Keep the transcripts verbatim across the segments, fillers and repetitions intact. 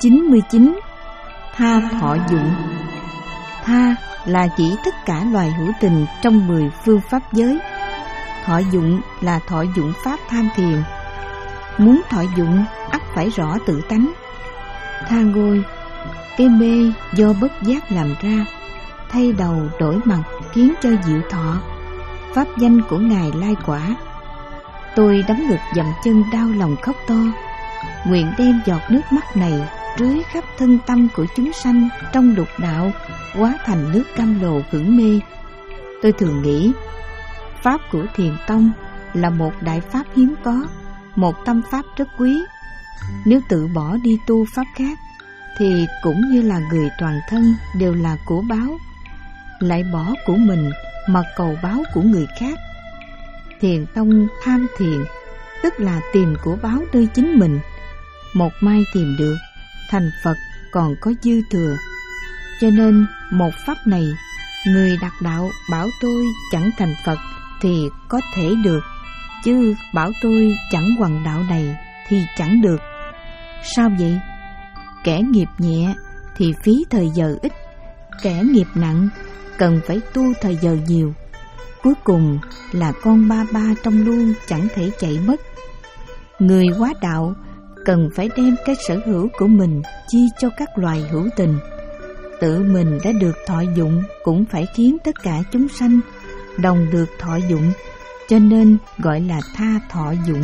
chín mươi chín. Tha thọ dụng. Tha là chỉ tất cả loài hữu tình trong mười phương pháp giới. Thọ dụng là thọ dụng pháp tham thiền. Muốn thọ dụng ắt phải rõ tự tánh. Tha ngôi, cái mê do bất giác làm ra, thay đầu đổi mặt khiến cho diệu thọ. Pháp danh của Ngài lai quả. Tôi đấm ngực dậm chân đau lòng khóc to, nguyện đem giọt nước mắt này rưới khắp thân tâm của chúng sanh trong lục đạo, hóa thành nước cam lồ hưởng mê. Tôi thường nghĩ pháp của Thiền Tông là một đại pháp hiếm có, một tâm pháp rất quý. Nếu tự bỏ đi tu pháp khác thì cũng như là người toàn thân đều là của báo, lại bỏ của mình mà cầu báo của người khác. Thiền Tông tham thiền, tức là tìm của báo nơi chính mình. Một mai tìm được, thành Phật còn có dư thừa. Cho nên một pháp này, người đạt đạo bảo tôi chẳng thành Phật thì có thể được, chứ bảo tôi chẳng hoằng đạo này thì chẳng được. Sao vậy? Kẻ nghiệp nhẹ thì phí thời giờ ít, kẻ nghiệp nặng cần phải tu thời giờ nhiều. Cuối cùng là con ba ba trong luôn chẳng thể chạy mất. Người hóa đạo cần phải đem cái sở hữu của mình chia cho các loài hữu tình. Tự mình đã được thọ dụng cũng phải khiến tất cả chúng sanh đồng được thọ dụng, cho nên gọi là tha thọ dụng.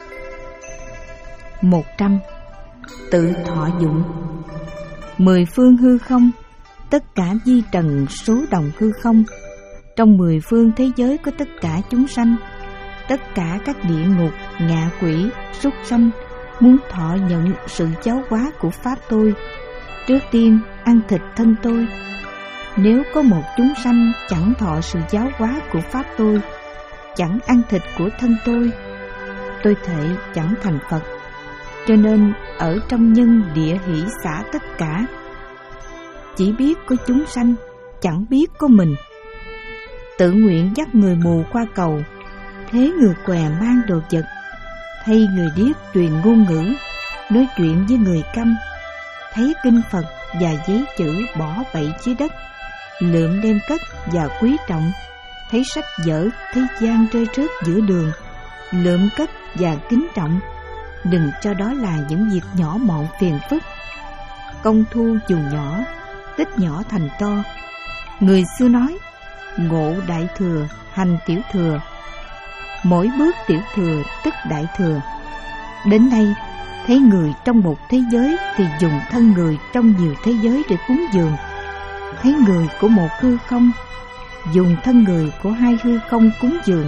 Một trăm. Tự thọ dụng. Mười phương hư không, tất cả di trần số đồng hư không. Trong mười phương thế giới có tất cả chúng sanh, tất cả các địa ngục, ngạ quỷ, súc sanh muốn thọ nhận sự giáo hóa của pháp tôi, trước tiên ăn thịt thân tôi. Nếu có một chúng sanh chẳng thọ sự giáo hóa của pháp tôi, chẳng ăn thịt của thân tôi, tôi thể chẳng thành Phật. Cho nên ở trong nhân địa hỷ xả tất cả, chỉ biết có chúng sanh, chẳng biết có mình. Tự nguyện dắt người mù qua cầu, thế người què mang đồ vật, thay người điếc truyền ngôn ngữ, nói chuyện với người câm, thấy kinh Phật và giấy chữ bỏ bậy dưới đất, lượm đem cất và quý trọng, thấy sách vở thế gian rơi rớt giữa đường, lượm cất và kính trọng. Đừng cho đó là những việc nhỏ mọn phiền phức. Công thu dù nhỏ, tích nhỏ thành to. Người xưa nói, ngộ đại thừa, hành tiểu thừa. Mỗi bước tiểu thừa tức đại thừa. Đến nay, thấy người trong một thế giới thì dùng thân người trong nhiều thế giới để cúng dường. Thấy người của một hư không, dùng thân người của hai hư không cúng dường.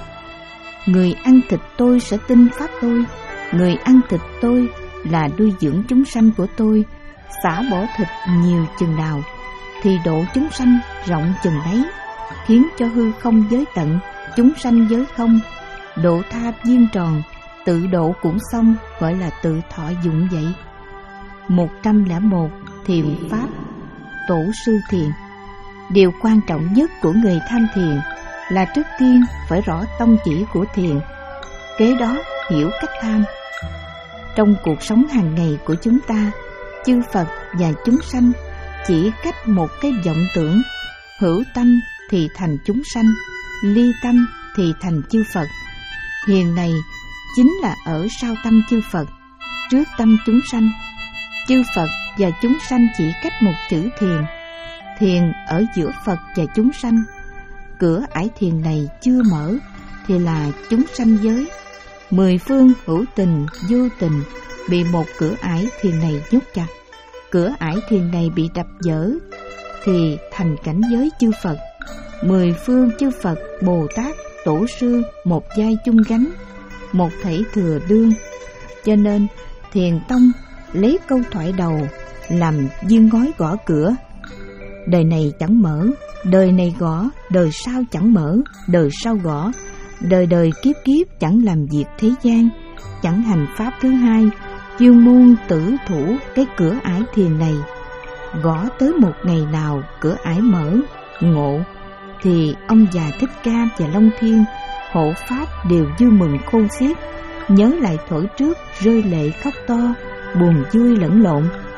Người ăn thịt tôi sẽ tin pháp tôi. Người ăn thịt tôi là nuôi dưỡng chúng sanh của tôi. Xả bỏ thịt nhiều chừng nào thì độ chúng sanh rộng chừng đấy, khiến cho hư không giới tận, chúng sanh giới không. Độ tha viên tròn, tự độ cũng xong, gọi là tự thọ dụng vậy. Một trăm lẻ một. Thiền pháp. Tổ sư thiền. Điều quan trọng nhất của người tham thiền là trước tiên phải rõ tông chỉ của thiền, kế đó hiểu cách tham. Trong cuộc sống hàng ngày của chúng ta, chư Phật và chúng sanh chỉ cách một cái vọng tưởng. Hữu tâm thì thành chúng sanh, ly tâm thì thành chư Phật. Thiền này chính là ở sau tâm chư Phật, trước tâm chúng sanh. Chư Phật và chúng sanh chỉ cách một chữ thiền. Thiền ở giữa Phật và chúng sanh. Cửa ải thiền này chưa mở thì là chúng sanh giới. Mười phương hữu tình, vô tình bị một cửa ải thiền này nhốt chặt. Cửa ải thiền này bị đập vỡ thì thành cảnh giới chư Phật. Mười phương chư Phật, Bồ Tát, Tổ sư một vai chung gánh, một thể thừa đương. Cho nên Thiền Tông lấy câu thoại đầu làm viên ngói gõ cửa. Đời này chẳng mở, đời này gõ, đời sau chẳng mở, đời sau gõ. Đời đời kiếp kiếp chẳng làm việc thế gian, chẳng hành pháp thứ hai, chuyên môn tử thủ cái cửa ải thiền này. Gõ tới một ngày nào cửa ải mở, ngộ, thì ông già Thích Ca và Long Thiên hộ pháp đều vui mừng khôn xiết, nhớ lại thuở trước rơi lệ khóc to, buồn vui lẫn lộn.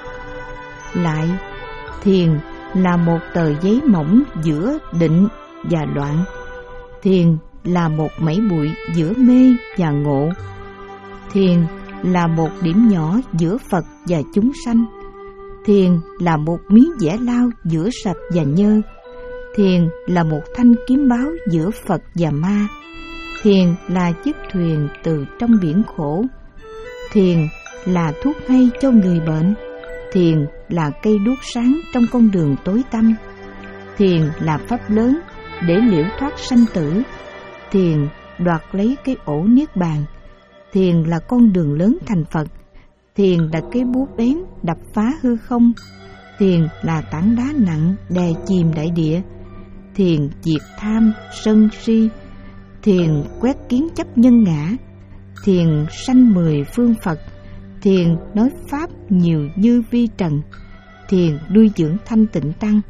Lại, thiền là một tờ giấy mỏng giữa định và loạn. Thiền là một mẩy bụi giữa mê và ngộ. Thiền là một điểm nhỏ giữa Phật và chúng sanh. Thiền là một miếng vẽ lau giữa sạch và nhơ. Thiền là một thanh kiếm báo giữa Phật và ma. Thiền là chiếc thuyền từ trong biển khổ. Thiền là thuốc hay cho người bệnh. Thiền là cây đuốc sáng trong con đường tối tăm. Thiền là pháp lớn để liễu thoát sanh tử. Thiền đoạt lấy cái ổ niết bàn. Thiền là con đường lớn thành Phật. Thiền là cái búa bén đập phá hư không. Thiền là tảng đá nặng đè chìm đại địa. Thiền diệt tham, sân si. Thiền quét kiến chấp nhân ngã. Thiền sanh mười phương Phật. Thiền nói pháp nhiều như vi trần. Thiền nuôi dưỡng thanh tịnh tăng.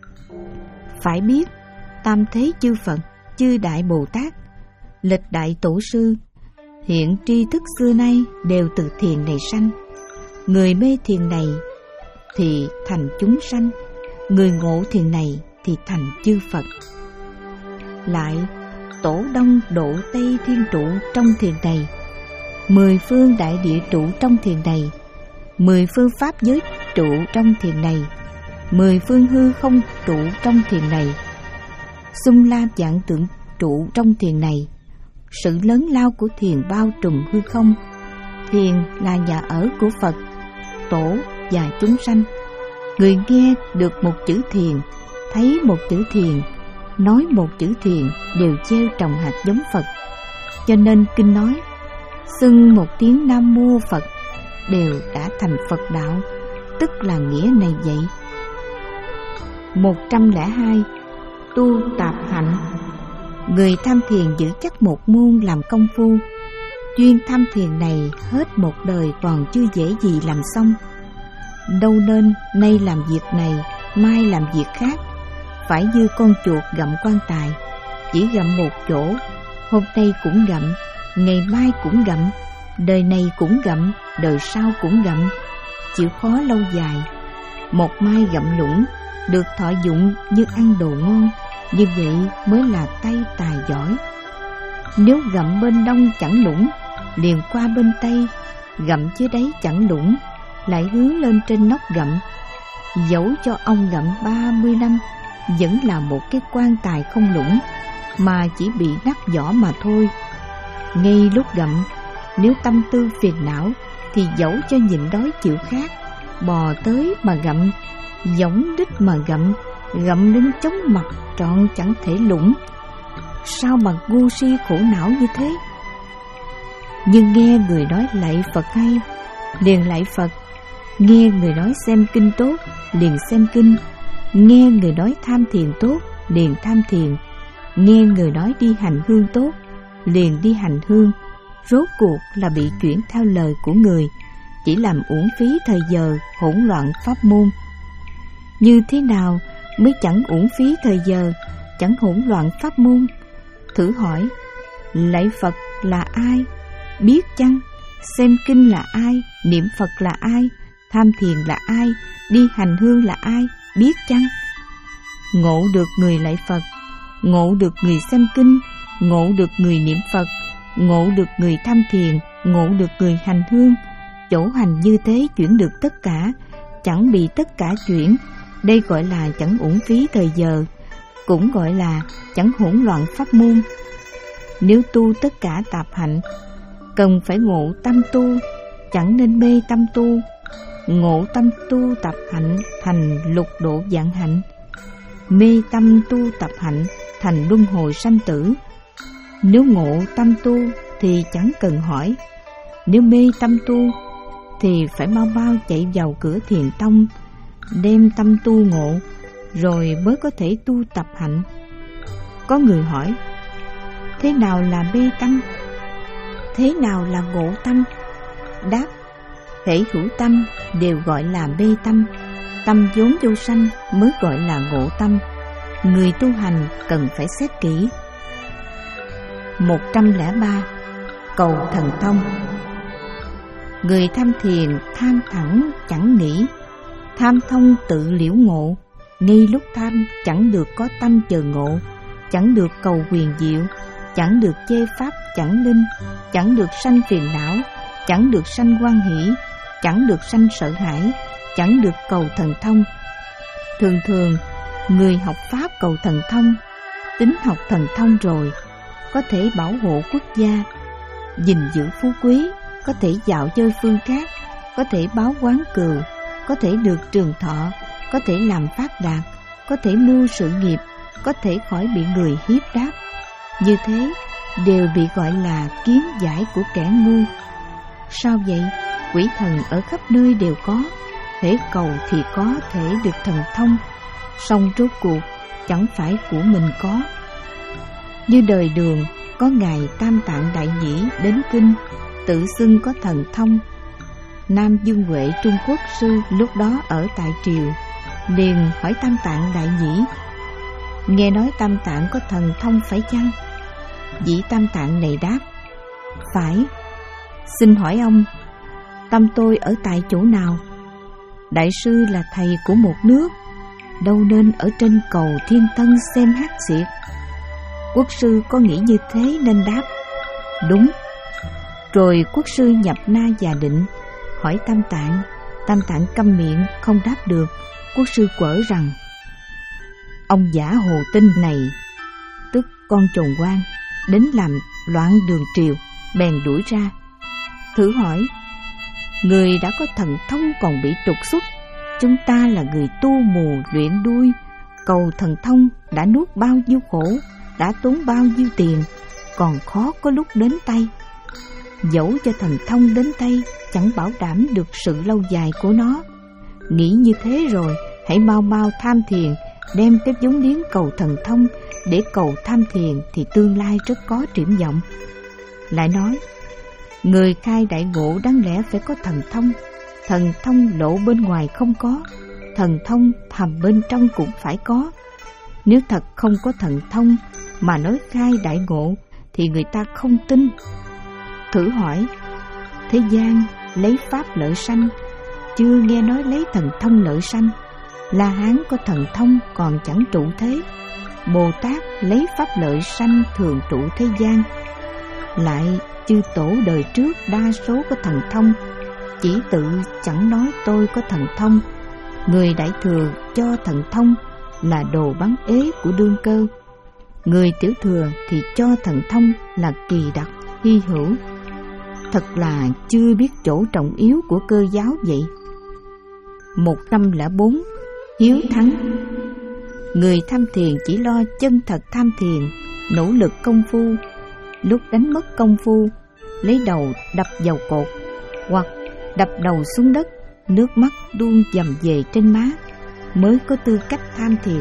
Phải biết, tam thế chư Phật, chư Đại Bồ Tát, lịch đại tổ sư, hiện tri thức xưa nay đều từ thiền này sanh. Người mê thiền này thì thành chúng sanh, người ngộ thiền này thì thành chư Phật. Lại, tổ Đông độ Tây thiên trụ trong thiền này, mười phương đại địa trụ trong thiền này, mười phương pháp giới trụ trong thiền này, mười phương hư không trụ trong thiền này, xung la vạn tượng trụ trong thiền này. Sự lớn lao của thiền bao trùm hư không. Thiền là nhà ở của Phật, tổ và chúng sanh. Người nghe được một chữ thiền, thấy một chữ thiền, nói một chữ thiền đều gieo trồng hạt giống Phật. Cho nên kinh nói, xưng một tiếng Nam Mô Phật đều đã thành Phật đạo, tức là nghĩa này vậy. Một trăm lẻ hai. Tu tạp hạnh. Người tham thiền giữ chắc một môn làm công phu. Chuyên tham thiền này hết một đời còn chưa dễ gì làm xong. Đâu nên nay làm việc này, mai làm việc khác. Phải như con chuột gặm quan tài, chỉ gặm một chỗ. Hôm nay cũng gặm, ngày mai cũng gặm, đời này cũng gặm, đời sau cũng gặm. Chịu khó lâu dài. Một mai gặm lũng, được thọ dụng như ăn đồ ngon. Như vậy mới là tay tài giỏi. Nếu gặm bên đông chẳng lũng, liền qua bên tây, gặm dưới đáy chẳng lũng, lại hướng lên trên nóc gặm. Dẫu cho ông gặm ba mươi năm, vẫn là một cái quan tài không lũng, mà chỉ bị nát vỏ mà thôi. Ngay lúc gặm, nếu tâm tư phiền não, thì dẫu cho nhịn đói chịu khát, bò tới mà gặm, giống đích mà gặm, gặm đến chóng mặt trọn chẳng thể lũng. Sao mà ngu si khổ não như thế? Nhưng nghe người nói lạy Phật hay, liền lạy Phật. Nghe người nói xem kinh tốt, liền xem kinh. Nghe người nói tham thiền tốt, liền tham thiền. Nghe người nói đi hành hương tốt, liền đi hành hương. Rốt cuộc là bị chuyển theo lời của người, chỉ làm uổng phí thời giờ, hỗn loạn pháp môn. Như thế nào mới chẳng uổng phí thời giờ, chẳng hỗn loạn pháp môn? Thử hỏi, lạy Phật là ai? Biết chăng? Xem kinh là ai? Niệm Phật là ai? Tham thiền là ai? Đi hành hương là ai? Biết chăng? Ngộ được người lạy Phật, ngộ được người xem kinh, ngộ được người niệm Phật, ngộ được người tham thiền, ngộ được người hành hương. Chỗ hành như thế chuyển được tất cả, chẳng bị tất cả chuyển. Đây gọi là chẳng uổng phí thời giờ, cũng gọi là chẳng hỗn loạn pháp môn. Nếu tu tất cả tạp hạnh, cần phải ngộ tâm tu, chẳng nên mê tâm tu. Ngộ tâm tu tập hạnh thành lục độ vạn hạnh, mê tâm tu tập hạnh thành luân hồi sanh tử. Nếu ngộ tâm tu thì chẳng cần hỏi, nếu mê tâm tu thì phải mau mau chạy vào cửa thiền tông, đem tâm tu ngộ, rồi mới có thể tu tập hạnh. Có người hỏi, thế nào là mê tâm? Thế nào là ngộ tâm? Đáp, hễ hữu tâm đều gọi là mê tâm. Tâm vốn vô sanh mới gọi là ngộ tâm. Người tu hành cần phải xét kỹ. Một trăm lẻ ba. Cầu thần thông. Người tham thiền tham thẳng chẳng nghĩ, Tham thông tự liễu ngộ, ngay lúc tham chẳng được có tâm chờ ngộ, chẳng được cầu quyền diệu, chẳng được chê pháp chẳng linh, chẳng được sanh phiền não, chẳng được sanh hoan hỷ, chẳng được sanh sợ hãi, chẳng được cầu thần thông. Thường thường người học pháp cầu thần thông, tính học thần thông rồi có thể bảo hộ quốc gia, gìn giữ phú quý, có thể dạo chơi phương cát, có thể báo quán cừu, có thể được trường thọ, có thể làm phát đạt, có thể mưu sự nghiệp, có thể khỏi bị người hiếp đáp. Như thế đều bị gọi là kiến giải của kẻ ngu. Sao vậy? Quỷ thần ở khắp nơi đều có, hễ cầu thì có thể được thần thông, song rốt cuộc chẳng phải của mình có. Như đời Đường có ngài Tam Tạng Đại Nhĩ đến kinh, tự xưng có thần thông. Nam Dương Huệ Trung Quốc sư lúc đó ở tại triều, liền hỏi Tam Tạng Đại Nhĩ: nghe nói Tam Tạng có thần thông phải chăng? Vị Tam Tạng này đáp: phải. Xin hỏi ông, tâm tôi ở tại chỗ nào? Đại sư là thầy của một nước, đâu nên ở trên cầu thiên tân xem hát xiệt. Quốc sư có nghĩ như thế nên đáp: đúng. Rồi quốc sư nhập na và định, hỏi Tam Tạng. Tam Tạng câm miệng không đáp được. Quốc sư quở rằng: ông giả hồ tinh này, tức con trồn quan, đến làm loạn đường triều, bèn đuổi ra. Thử hỏi, người đã có thần thông còn bị trục xuất, chúng ta là người tu mù luyện đuôi, cầu thần thông đã nuốt bao nhiêu khổ, đã tốn bao nhiêu tiền, còn khó có lúc đến tay. Dẫu cho thần thông đến tay, chẳng bảo đảm được sự lâu dài của nó. Nghĩ như thế rồi, hãy mau mau tham thiền, đem cái vốn liếng cầu thần thông, để cầu tham thiền thì tương lai rất có triển vọng. Lại nói, người khai đại ngộ đáng lẽ phải có thần thông, thần thông lộ bên ngoài không có, thần thông thầm bên trong cũng phải có. Nếu thật không có thần thông mà nói khai đại ngộ thì người ta không tin. Thử hỏi, thế gian lấy pháp lợi sanh, chưa nghe nói lấy thần thông lợi sanh. La Hán có thần thông còn chẳng trụ thế, Bồ Tát lấy pháp lợi sanh thường trụ thế gian. Lại chư tổ đời trước đa số có thần thông, chỉ tự chẳng nói tôi có thần thông. Người Đại Thừa cho thần thông là đồ bắn ế của đương cơ, người Tiểu Thừa thì cho thần thông là kỳ đặc hy hữu. Thật là chưa biết chỗ trọng yếu của cơ giáo vậy. Một trăm lẻ bốn. Hiếu thắng. Người tham thiền chỉ lo chân thật tham thiền, nỗ lực công phu. Lúc đánh mất công phu, lấy đầu đập vào cột, hoặc đập đầu xuống đất, nước mắt tuôn dầm về trên má, mới có tư cách tham thiền.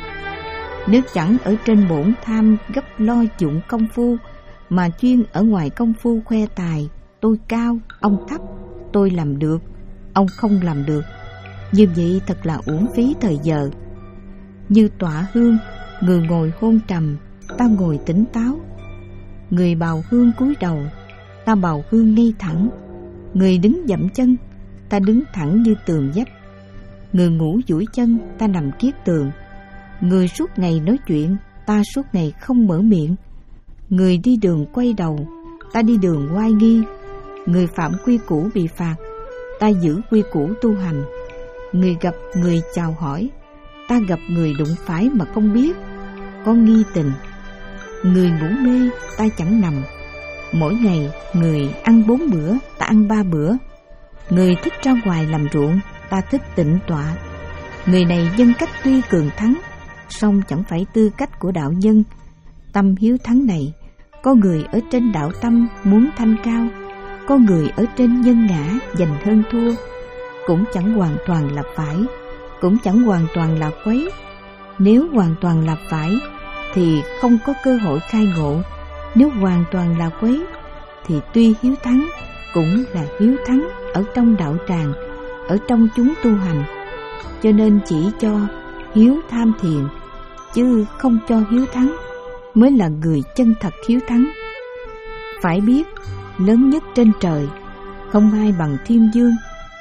Nếu chẳng ở trên bổn tham gấp lo dụng công phu, mà chuyên ở ngoài công phu khoe tài, tôi cao, ông thấp, tôi làm được, ông không làm được, như vậy thật là uổng phí thời giờ. Như tọa hương, người ngồi hôn trầm, ta ngồi tỉnh táo. Người bào hương cúi đầu, ta bào hương ngay thẳng. Người đứng dậm chân, ta đứng thẳng như tường vách. Người ngủ duỗi chân, ta nằm kiết tường. Người suốt ngày nói chuyện, ta suốt ngày không mở miệng. Người đi đường quay đầu, ta đi đường oai nghi. Người phạm quy củ bị phạt, ta giữ quy củ tu hành. Người gặp người chào hỏi, ta gặp người đụng phải mà không biết, có nghi tình. Người ngủ mê, ta chẳng nằm. Mỗi ngày người ăn bốn bữa, ta ăn ba bữa. Người thích ra ngoài làm ruộng, ta thích tịnh tọa. Người này nhân cách tuy cường thắng, song chẳng phải tư cách của đạo nhân. Tâm hiếu thắng này, có người ở trên đạo tâm muốn thanh cao, có người ở trên nhân ngã giành hơn thua. Cũng chẳng hoàn toàn là phải, cũng chẳng hoàn toàn là quấy. Nếu hoàn toàn là phải thì không có cơ hội khai ngộ. Nếu hoàn toàn là quấy thì tuy hiếu thắng cũng là hiếu thắng ở trong đạo tràng, ở trong chúng tu hành. Cho nên chỉ cho hiếu tham thiền, chứ không cho hiếu thắng, mới là người chân thật hiếu thắng. Phải biết, lớn nhất trên trời không ai bằng Thiên Dương,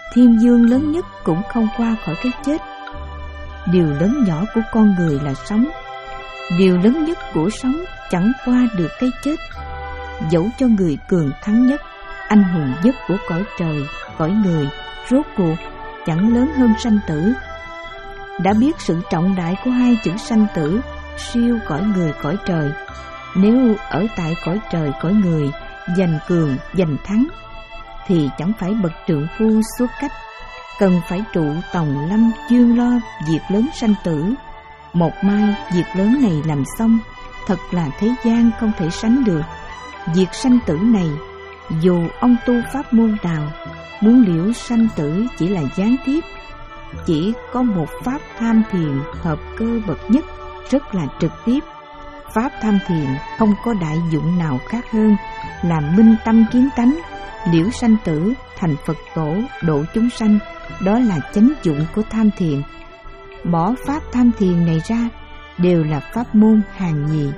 thiên dương lớn nhất cũng không qua khỏi cái chết. Điều lớn nhỏ của con người là sống. Điều lớn nhất của sống chẳng qua được cái chết. Dẫu cho người cường thắng nhất, anh hùng nhất của cõi trời, cõi người, rốt cuộc chẳng lớn hơn sanh tử. Đã biết sự trọng đại của hai chữ sanh tử, siêu cõi người cõi trời. Nếu ở tại cõi trời cõi người, giành cường giành thắng, thì chẳng phải bậc trượng phu xuất cách, cần phải trụ tòng lâm chuyên lo việc lớn sanh tử. Một mai việc lớn này làm xong, thật là thế gian không thể sánh được. Việc sanh tử này, dù ông tu pháp môn nào, muốn liễu sanh tử chỉ là gián tiếp. Chỉ có một pháp tham thiền hợp cơ bậc nhất, rất là trực tiếp. Pháp tham thiền không có đại dụng nào khác hơn là minh tâm kiến tánh, liễu sanh tử thành Phật tổ độ chúng sanh. Đó là chánh dụng của tham thiền. Bỏ pháp tham thiền này ra đều là pháp môn hàng nhì.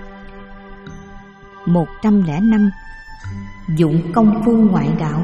Một trăm lẻ năm. Dụng công phu ngoại đạo.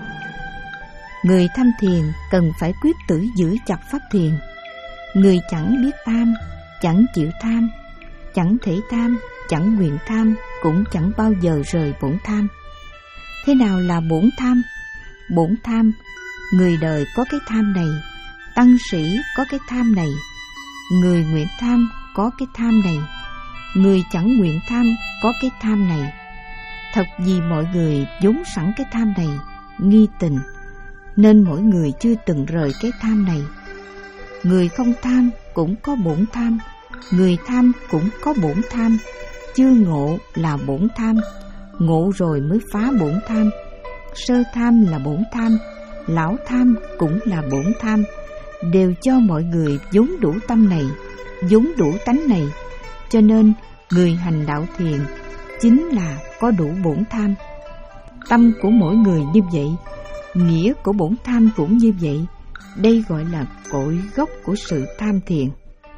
Người tham thiền cần phải quyết tử giữ chặt pháp thiền. Người chẳng biết tham, chẳng chịu tham, chẳng thể tham, chẳng nguyện tham, cũng chẳng bao giờ rời bổn tham. Thế nào là bổn tham? Bổn tham, người đời có cái tham này, tăng sĩ có cái tham này, người nguyện tham có cái tham này, người chẳng nguyện tham có cái tham này. Thật vì mọi người vốn sẵn cái tham này, nghi tình, nên mỗi người chưa từng rời cái tham này. Người không tham cũng có bổn tham, người tham cũng có bổn tham. Chưa ngộ là bổn tham, ngộ rồi mới phá bổn tham. Sơ tham là bổn tham, lão tham cũng là bổn tham. Đều cho mọi người vốn đủ tâm này, vốn đủ tánh này. Cho nên người hành đạo thiền chính là có đủ bổn tham. Tâm của mỗi người như vậy, nghĩa của bổn tham cũng như vậy. Đây gọi là cội gốc của sự tham thiền.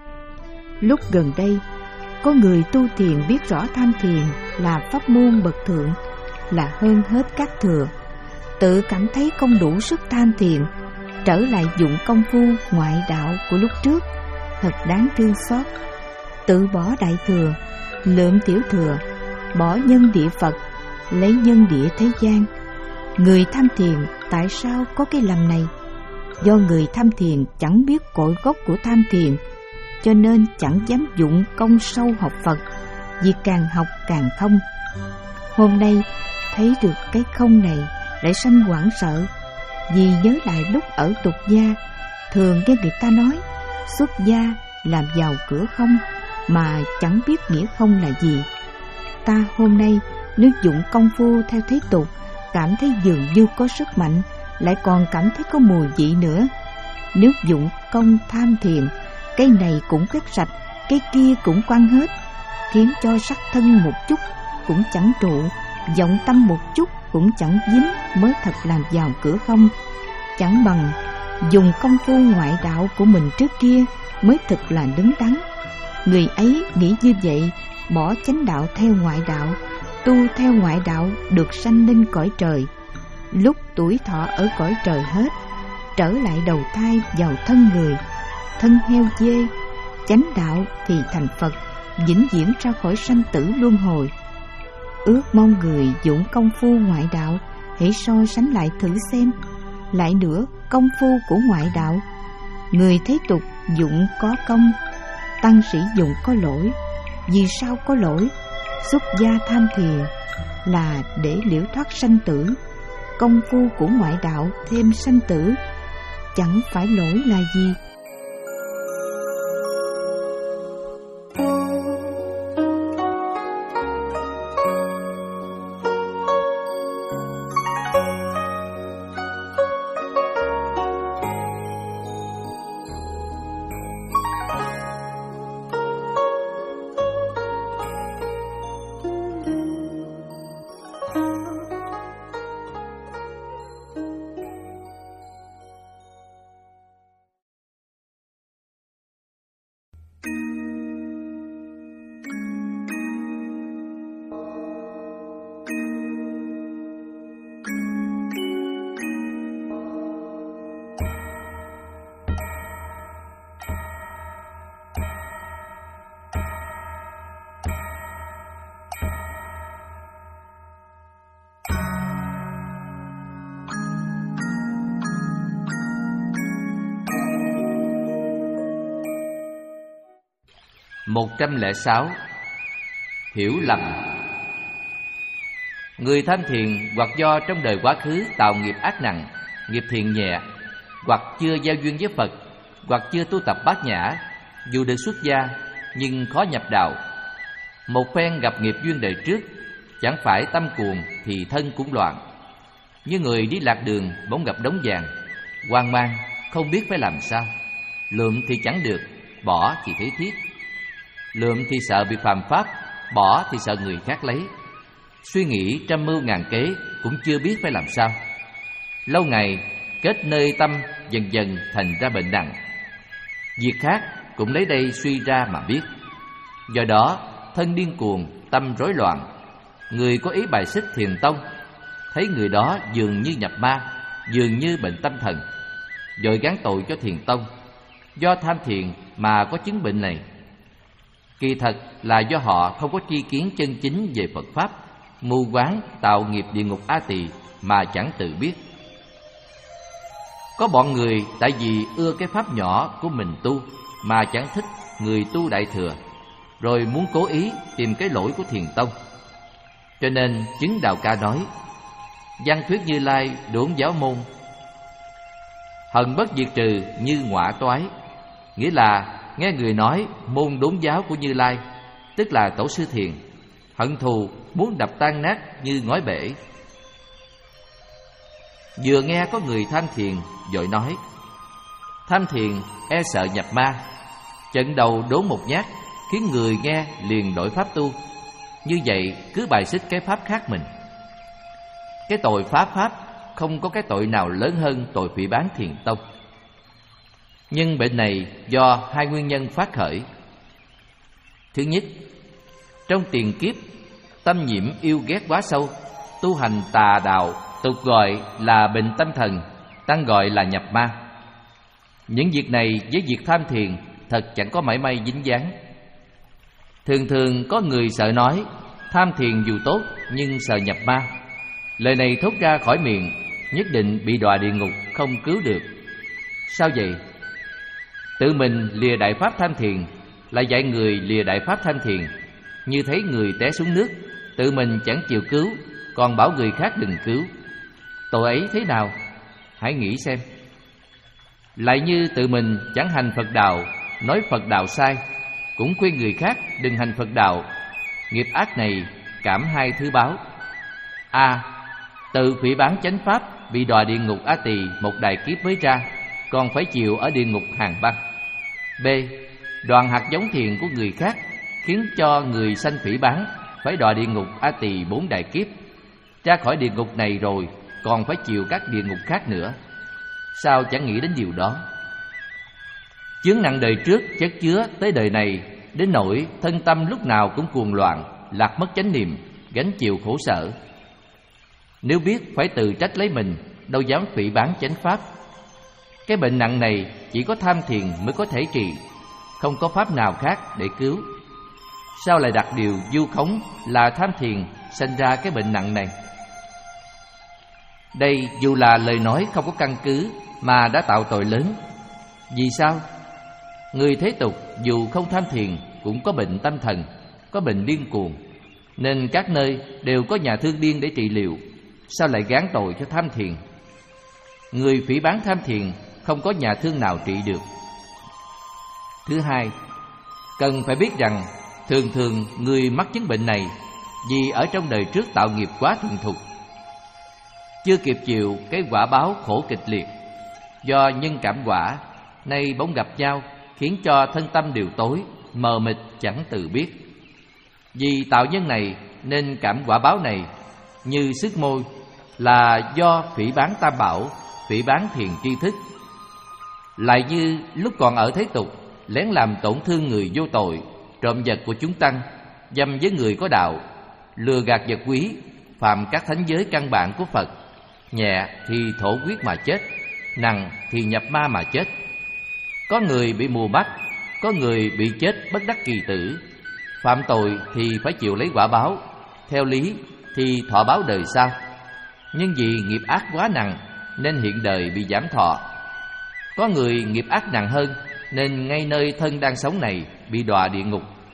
Lúc gần đây, có người tu thiền biết rõ tham thiền là pháp môn bậc thượng, là hơn hết các thừa, tự cảm thấy không đủ sức tham thiền, trở lại dụng công phu ngoại đạo của lúc trước. Thật đáng thương xót. Tự bỏ đại thừa, lượm tiểu thừa, bỏ nhân địa Phật, lấy nhân địa thế gian. Người tham thiền tại sao có cái lầm này? Do người tham thiền chẳng biết cội gốc của tham thiền, cho nên chẳng dám dụng công sâu học Phật, vì càng học càng không. Hôm nay thấy được cái không này lại sanh hoảng sợ, vì nhớ lại lúc ở tục gia, thường nghe người ta nói xuất gia làm vào cửa không, mà chẳng biết nghĩa không là gì. Ta hôm nay nếu dụng công phu theo thế tục, cảm thấy dường như có sức mạnh, lại còn cảm thấy có mùi vị nữa. Nếu dụng công tham thiền, cái này cũng quét sạch, cái kia cũng quăng hết, khiến cho sắc thân một chút cũng chẳng trụ, vọng tâm một chút cũng chẳng dính, mới thật làm vào cửa không. Chẳng bằng dùng công phu ngoại đạo của mình trước kia mới thật là đứng đắn. Người ấy nghĩ như vậy, bỏ chánh đạo theo ngoại đạo, tu theo ngoại đạo, được sanh lên cõi trời. Lúc tuổi thọ ở cõi trời hết, trở lại đầu thai vào thân người, thân heo dê. Chánh đạo thì thành Phật, vĩnh viễn ra khỏi sanh tử luân hồi. Ước mong người dụng công phu ngoại đạo, hãy so sánh lại thử xem. Lại nữa, công phu của ngoại đạo, người thế tục dụng có công, tăng sĩ dụng có lỗi. Vì sao có lỗi? Xuất gia tham thiền là để liễu thoát sanh tử, công phu của ngoại đạo thêm sanh tử, chẳng phải lỗi là gì. một trăm lẻ sáu. Hiểu lầm. Người tham thiền hoặc do trong đời quá khứ tạo nghiệp ác nặng, nghiệp thiện nhẹ, hoặc chưa giao duyên với Phật, hoặc chưa tu tập bát nhã, dù được xuất gia nhưng khó nhập đạo. Một phen gặp nghiệp duyên đời trước, chẳng phải tâm cuồng thì thân cũng loạn. Như người đi lạc đường bỗng gặp đống vàng, hoang mang không biết phải làm sao. Lượm thì chẳng được, bỏ thì thấy tiếc. Lượm thì sợ bị phạm pháp, bỏ thì sợ người khác lấy. Suy nghĩ trăm mưu ngàn kế cũng chưa biết phải làm sao. Lâu ngày kết nơi tâm dần dần thành ra bệnh nặng. Việc khác cũng lấy đây suy ra mà biết. Do đó thân điên cuồng, tâm rối loạn. Người có ý bài xích thiền tông, thấy người đó dường như nhập ma, dường như bệnh tâm thần, vội gán tội cho thiền tông. Do tham thiền mà có chứng bệnh này. Kỳ thật là do họ không có tri kiến chân chính về Phật Pháp, mù quáng tạo nghiệp địa ngục A Tỳ mà chẳng tự biết. Có bọn người tại vì ưa cái pháp nhỏ của mình tu mà chẳng thích người tu đại thừa, rồi muốn cố ý tìm cái lỗi của thiền tông. Cho nên chứng Đạo Ca nói: văn thuyết Như Lai đốn giáo môn, hận bất diệt trừ như ngọa toái. Nghĩa là nghe người nói môn đốn giáo của Như Lai, tức là tổ sư thiền, hận thù muốn đập tan nát như ngói bể. Vừa nghe có người tham thiền, vội nói: tham thiền e sợ nhập ma. Trận đầu đốn một nhát, khiến người nghe liền đổi pháp tu. Như vậy cứ bài xích cái pháp khác mình. Cái tội phá pháp không có cái tội nào lớn hơn tội phỉ báng thiền tông. Nhưng bệnh này do hai nguyên nhân phát khởi. Thứ nhất, trong tiền kiếp tâm nhiễm yêu ghét quá sâu, tu hành tà đạo, tục gọi là bệnh tâm thần, tăng gọi là nhập ma. Những việc này với việc tham thiền thật chẳng có mảy may dính dáng. Thường thường có người sợ nói tham thiền dù tốt nhưng sợ nhập ma. Lời này thốt ra khỏi miệng nhất định bị đọa địa ngục, không cứu được. Sao vậy? Tự mình lìa đại pháp tham thiền, lại dạy người lìa đại pháp tham thiền. Như thấy người té xuống nước, tự mình chẳng chịu cứu, còn bảo người khác đừng cứu. Tội ấy thế nào? Hãy nghĩ xem. Lại như tự mình chẳng hành Phật đạo, nói Phật đạo sai, cũng khuyên người khác đừng hành Phật đạo. Nghiệp ác này cảm hai thứ báo: A. Tự phỉ báng chánh pháp, bị đọa địa ngục A Tỳ một đại kiếp mới ra, còn phải chịu ở địa ngục hàng băng. B. Đoàn hạt giống thiền của người khác, khiến cho người sanh phỉ báng, phải đọa địa ngục A Tỳ bốn đại kiếp. Ra khỏi địa ngục này rồi còn phải chịu các địa ngục khác nữa. Sao chẳng nghĩ đến điều đó? Chướng nặng đời trước chất chứa tới đời này, đến nỗi thân tâm lúc nào cũng cuồng loạn, lạc mất chánh niệm, gánh chịu khổ sở. Nếu biết phải tự trách lấy mình, đâu dám phỉ báng chánh pháp. Cái bệnh nặng này chỉ có tham thiền mới có thể trị, không có pháp nào khác để cứu. Sao lại đặt điều vu khống là tham thiền sinh ra cái bệnh nặng này? Đây dù là lời nói không có căn cứ mà đã tạo tội lớn. Vì sao? Người thế tục dù không tham thiền cũng có bệnh tâm thần, có bệnh điên cuồng, nên các nơi đều có nhà thương điên để trị liệu. Sao lại gán tội cho tham thiền? Người phỉ báng tham thiền không có nhà thương nào trị được. Thứ hai, cần phải biết rằng thường thường người mắc chứng bệnh này vì ở trong đời trước tạo nghiệp quá thuần thục, chưa kịp chịu cái quả báo khổ kịch liệt. Do nhân cảm quả, nay bỗng gặp nhau, khiến cho thân tâm đều tối, mờ mịt chẳng tự biết. Vì tạo nhân này nên cảm quả báo này như sức môi, là do phỉ báng tam bảo, phỉ báng thiền tri thức. Lại như lúc còn ở thế tục, lén làm tổn thương người vô tội, trộm vật của chúng tăng, dâm với người có đạo, lừa gạt vật quý, phạm các thánh giới căn bản của Phật. Nhẹ thì thổ huyết mà chết, nặng thì nhập ma mà chết. Có người bị mù mắt, có người bị chết bất đắc kỳ tử. Phạm tội thì phải chịu lấy quả báo, theo lý thì thọ báo đời sau. Nhưng vì nghiệp ác quá nặng nên hiện đời bị giảm thọ. Có người nghiệp ác nặng hơn nên ngay nơi thân đang sống này bị đọa địa ngục,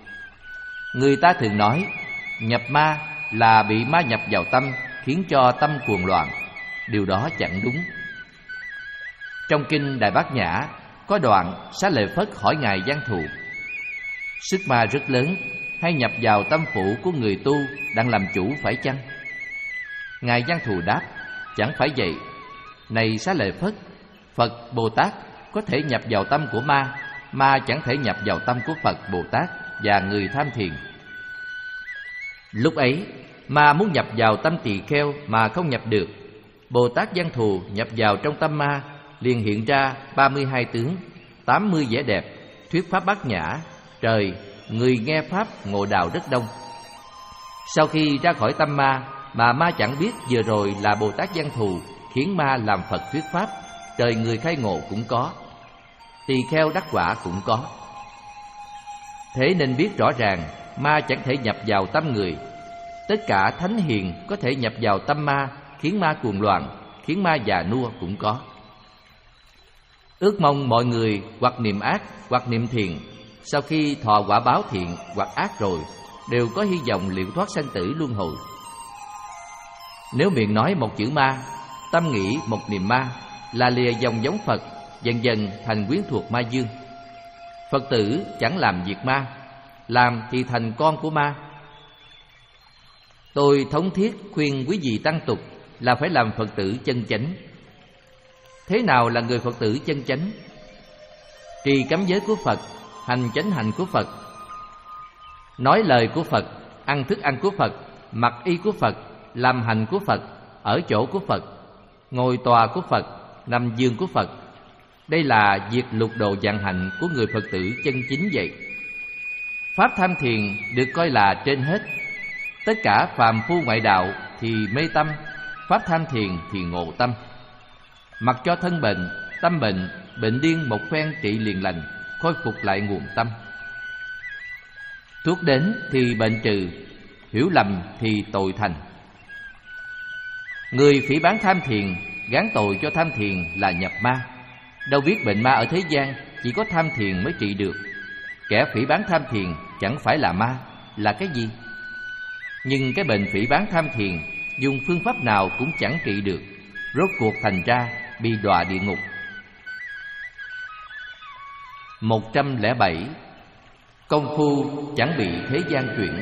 Người ta thường nói nhập ma là bị ma nhập vào tâm, khiến cho tâm cuồng loạn. Điều đó chẳng đúng. Trong kinh Đại Bát Nhã có đoạn Xá Lợi Phất hỏi Ngài Giang Thù: sức ma rất lớn, hay nhập vào tâm phủ của người tu đang làm chủ phải chăng? Ngài Giang Thù đáp: chẳng phải vậy. Này Xá Lợi Phất, Phật Bồ Tát có thể nhập vào tâm của ma, ma chẳng thể nhập vào tâm của Phật Bồ Tát và người tham thiền. Lúc ấy ma muốn nhập vào tâm tỳ kheo mà không nhập được. Bồ Tát Giang Thù nhập vào trong tâm ma, liền hiện ra ba mươi hai tướng, tám mươi vẻ đẹp, thuyết pháp bát nhã, trời, người nghe pháp ngộ đạo rất đông. Sau khi ra khỏi tâm ma, mà ma chẳng biết vừa rồi là Bồ Tát Giang Thù khiến ma làm Phật thuyết pháp, trời người khai ngộ cũng có, tỳ kheo đắc quả cũng có. Thế nên biết rõ ràng ma chẳng thể nhập vào tâm người. Tất cả thánh hiền có thể nhập vào tâm ma, khiến ma cuồng loạn, khiến ma già nua cũng có. Ước mong mọi người hoặc niệm ác hoặc niệm thiện, sau khi thọ quả báo thiện hoặc ác rồi, đều có hy vọng liệu thoát sanh tử luân hồi. Nếu miệng nói một chữ ma, tâm nghĩ một niệm ma, là lìa dòng giống Phật, dần dần thành quyến thuộc ma dương. Phật tử chẳng làm việc ma, làm thì thành con của ma. Tôi thống thiết khuyên quý vị tăng tục là phải làm Phật tử chân chánh. Thế nào là người Phật tử chân chánh? Trì cấm giới của Phật, hành chánh hạnh của Phật, nói lời của Phật, ăn thức ăn của Phật, mặc y của Phật, làm hành của Phật, ở chỗ của Phật, ngồi tòa của Phật, nằm giường của Phật. Đây là việc lục độ vạn hạnh của người Phật tử chân chính vậy. Pháp tham thiền được coi là trên hết. Tất cả phàm phu ngoại đạo thì mê tâm, pháp tham thiền thì ngộ tâm. Mặc cho thân bệnh, tâm bệnh, bệnh điên một phen trị liền lành, khôi phục lại nguồn tâm. Thuốc đến thì bệnh trừ, hiểu lầm thì tội thành. Người phỉ báng tham thiền, gán tội cho tham thiền là nhập ma. Đâu biết bệnh ma ở thế gian chỉ có tham thiền mới trị được. Kẻ phỉ báng tham thiền chẳng phải là ma, là cái gì? Nhưng cái bệnh phỉ báng tham thiền dùng phương pháp nào cũng chẳng trị được, rốt cuộc thành ra bị đọa địa ngục. Một trăm lẻ bảy. Công phu chẳng bị thế gian chuyển.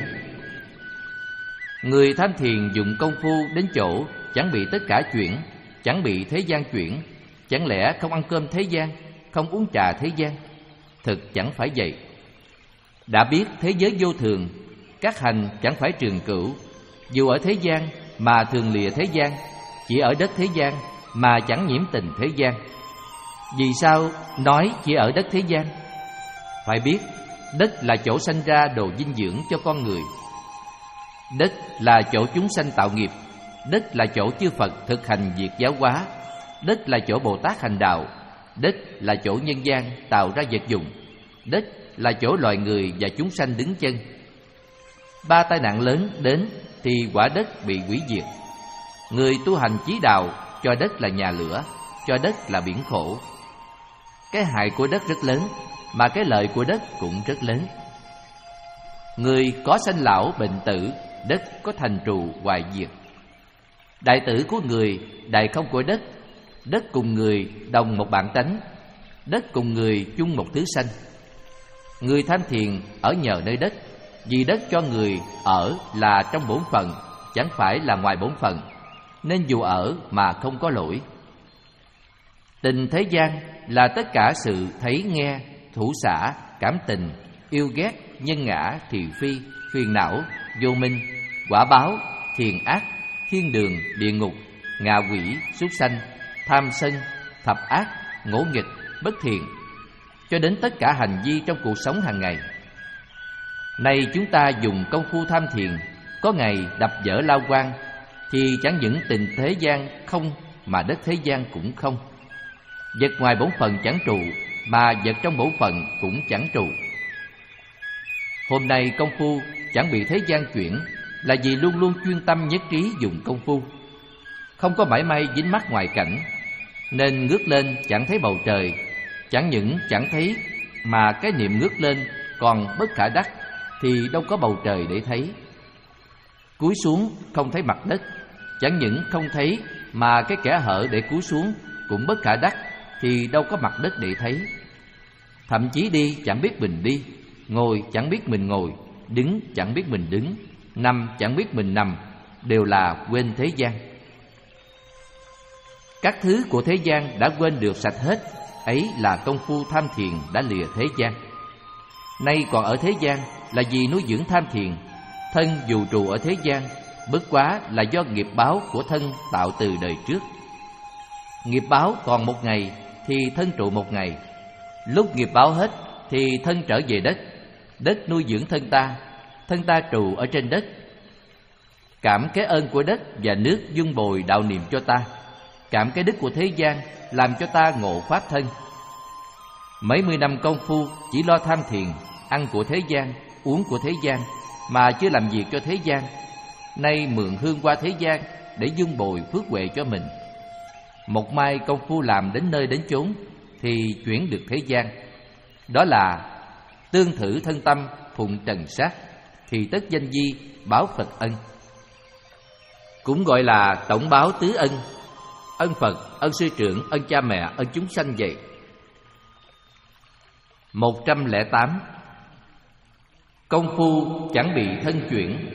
Người tham thiền dùng công phu đến chỗ chẳng bị tất cả chuyển, chẳng bị thế gian chuyển. Chẳng lẽ không ăn cơm thế gian, không uống trà thế gian? Thực chẳng phải vậy. Đã biết thế giới vô thường, các hành chẳng phải trường cửu. Dù ở thế gian mà thường lìa thế gian, chỉ ở đất thế gian mà chẳng nhiễm tình thế gian. Vì sao nói chỉ ở đất thế gian? Phải biết đất là chỗ sanh ra đồ dinh dưỡng cho con người. Đất là chỗ chúng sanh tạo nghiệp. Đất là chỗ chư Phật thực hành việc giáo hóa. Đất là chỗ Bồ Tát hành đạo. Đất là chỗ nhân gian tạo ra vật dụng. Đất là chỗ loài người và chúng sanh đứng chân. Ba tai nạn lớn đến thì quả đất bị hủy diệt. Người tu hành chí đạo cho đất là nhà lửa, cho đất là biển khổ. Cái hại của đất rất lớn, mà cái lợi của đất cũng rất lớn. Người có sanh lão bệnh tử, đất có thành trụ hoại diệt. Đại tử của người, đại không của đất. Đất cùng người đồng một bản tánh, đất cùng người chung một thứ sanh. Người tham thiền ở nhờ nơi đất, vì đất cho người ở là trong bổn phận, chẳng phải là ngoài bổn phận, nên dù ở mà không có lỗi. Tình thế gian là tất cả sự thấy nghe, thủ xả, cảm tình, yêu ghét, nhân ngã, thị phi, phiền não, vô minh, quả báo, thiền ác, thiên đường, địa ngục, ngạ quỷ, súc sanh, tham sân, thập ác, ngỗ nghịch, bất thiện, cho đến tất cả hành vi trong cuộc sống hàng ngày. Nay chúng ta dùng công phu tham thiền, có ngày đập vỡ lao quan, thì chẳng những tình thế gian không mà đất thế gian cũng không. Vật ngoài bổn phận chẳng trụ, mà vật trong bổn phận cũng chẳng trụ. Hôm nay công phu chẳng bị thế gian chuyển, là vì luôn luôn chuyên tâm nhất trí dùng công phu, không có mảy may dính mắc ngoài cảnh, nên ngước lên chẳng thấy bầu trời. Chẳng những chẳng thấy, mà cái niệm ngước lên còn bất khả đắc, thì đâu có bầu trời để thấy. Cúi xuống không thấy mặt đất, chẳng những không thấy mà cái kẽ hở để cúi xuống cũng bất khả đắc, thì đâu có mặt đất để thấy. Thậm chí đi chẳng biết mình đi, ngồi chẳng biết mình ngồi, đứng chẳng biết mình đứng, nằm chẳng biết mình nằm, đều là quên thế gian. Các thứ của thế gian đã quên được sạch hết, ấy là công phu tham thiền đã lìa thế gian. Nay còn ở thế gian là vì nuôi dưỡng tham thiền. Thân dù trụ ở thế gian, bất quá là do nghiệp báo của thân tạo từ đời trước. Nghiệp báo còn một ngày thì thân trụ một ngày. Lúc nghiệp báo hết thì thân trở về đất, đất nuôi dưỡng thân ta, thân ta trụ ở trên đất. Cảm cái ơn của đất và nước dung bồi đạo niệm cho ta, cảm cái đức của thế gian làm cho ta ngộ pháp thân. Mấy mươi năm công phu chỉ lo tham thiền, ăn của thế gian, uống của thế gian, mà chưa làm việc cho thế gian. Nay mượn hương qua thế gian để dung bồi phước huệ cho mình. Một mai công phu làm đến nơi đến chốn thì chuyển được thế gian. Đó là tương thử thân tâm phụng trần sát, thì tất danh di báo Phật ân. Cũng gọi là tổng báo tứ ân: ân Phật, ân sư trưởng, ân cha mẹ, ân chúng sanh vậy. Một trăm lẻ tám. Công phu chẳng bị thân chuyển.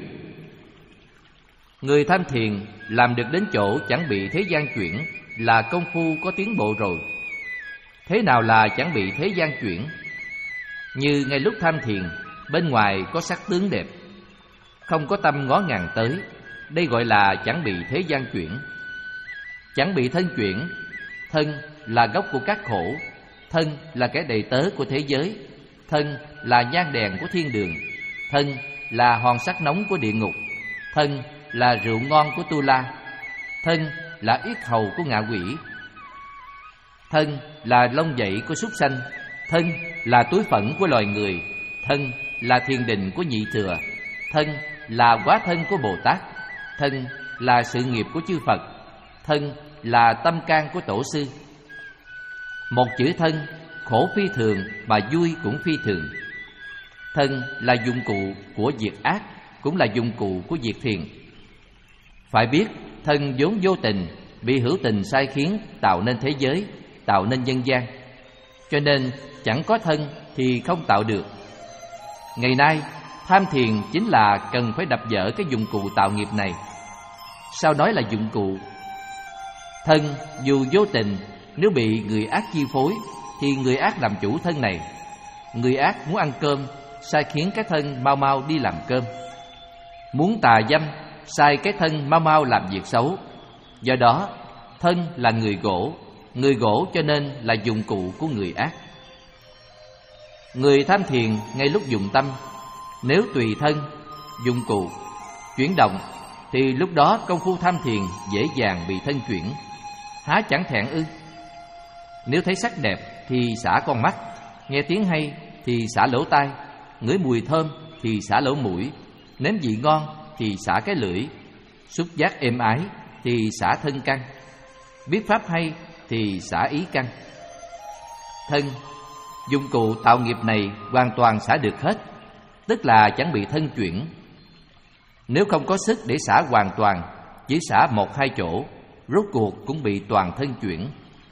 Người tham thiền làm được đến chỗ chẳng bị thế gian chuyển là công phu có tiến bộ rồi. Thế nào là chẳng bị thế gian chuyển? Như ngay lúc tham thiền, bên ngoài có sắc tướng đẹp, không có tâm ngó ngàng tới, đây gọi là chẳng bị thế gian chuyển. Chẳng bị thân chuyển. Thân là gốc của các khổ, thân là kẻ đầy tớ của thế giới, thân là nhang đèn của thiên đường, thân là hòn sắt nóng của địa ngục, thân là rượu ngon của Tu La, thân là yết hầu của ngạ quỷ, thân là lông dậy của súc sanh, thân là túi phẫn của loài người, thân là thiền định của nhị thừa, thân là hóa thân của Bồ Tát, thân là sự nghiệp của chư Phật, thân là tâm can của tổ sư. Một chữ thân, khổ phi thường mà vui cũng phi thường. Thân là dụng cụ của việc ác, cũng là dụng cụ của việc thiện. Phải biết thân vốn vô tình, bị hữu tình sai khiến tạo nên thế giới, tạo nên nhân gian. Cho nên chẳng có thân thì không tạo được. Ngày nay tham thiền chính là cần phải đập vỡ cái dụng cụ tạo nghiệp này. Sao nói là dụng cụ? Thân dù vô tình, nếu bị người ác chi phối thì người ác làm chủ thân này. Người ác muốn ăn cơm, sai khiến cái thân mau mau đi làm cơm. Muốn tà dâm, sai cái thân mau mau làm việc xấu. Do đó thân là người gỗ, người gỗ cho nên là dụng cụ của người ác. Người tham thiền ngay lúc dùng tâm, nếu tùy thân, dụng cụ, chuyển động, thì lúc đó công phu tham thiền dễ dàng bị thân chuyển. Há chẳng thẹn ư? Nếu thấy sắc đẹp thì xả con mắt, nghe tiếng hay thì xả lỗ tai, ngửi mùi thơm thì xả lỗ mũi, nếm vị ngon thì xả cái lưỡi, xúc giác êm ái thì xả thân căn, biết pháp hay thì xả ý căn. Thân, dụng cụ tạo nghiệp này hoàn toàn xả được hết, tức là chẳng bị thân chuyển. Nếu không có sức để xả hoàn toàn, chỉ xả một hai chỗ, rốt cuộc cũng bị toàn thân chuyển.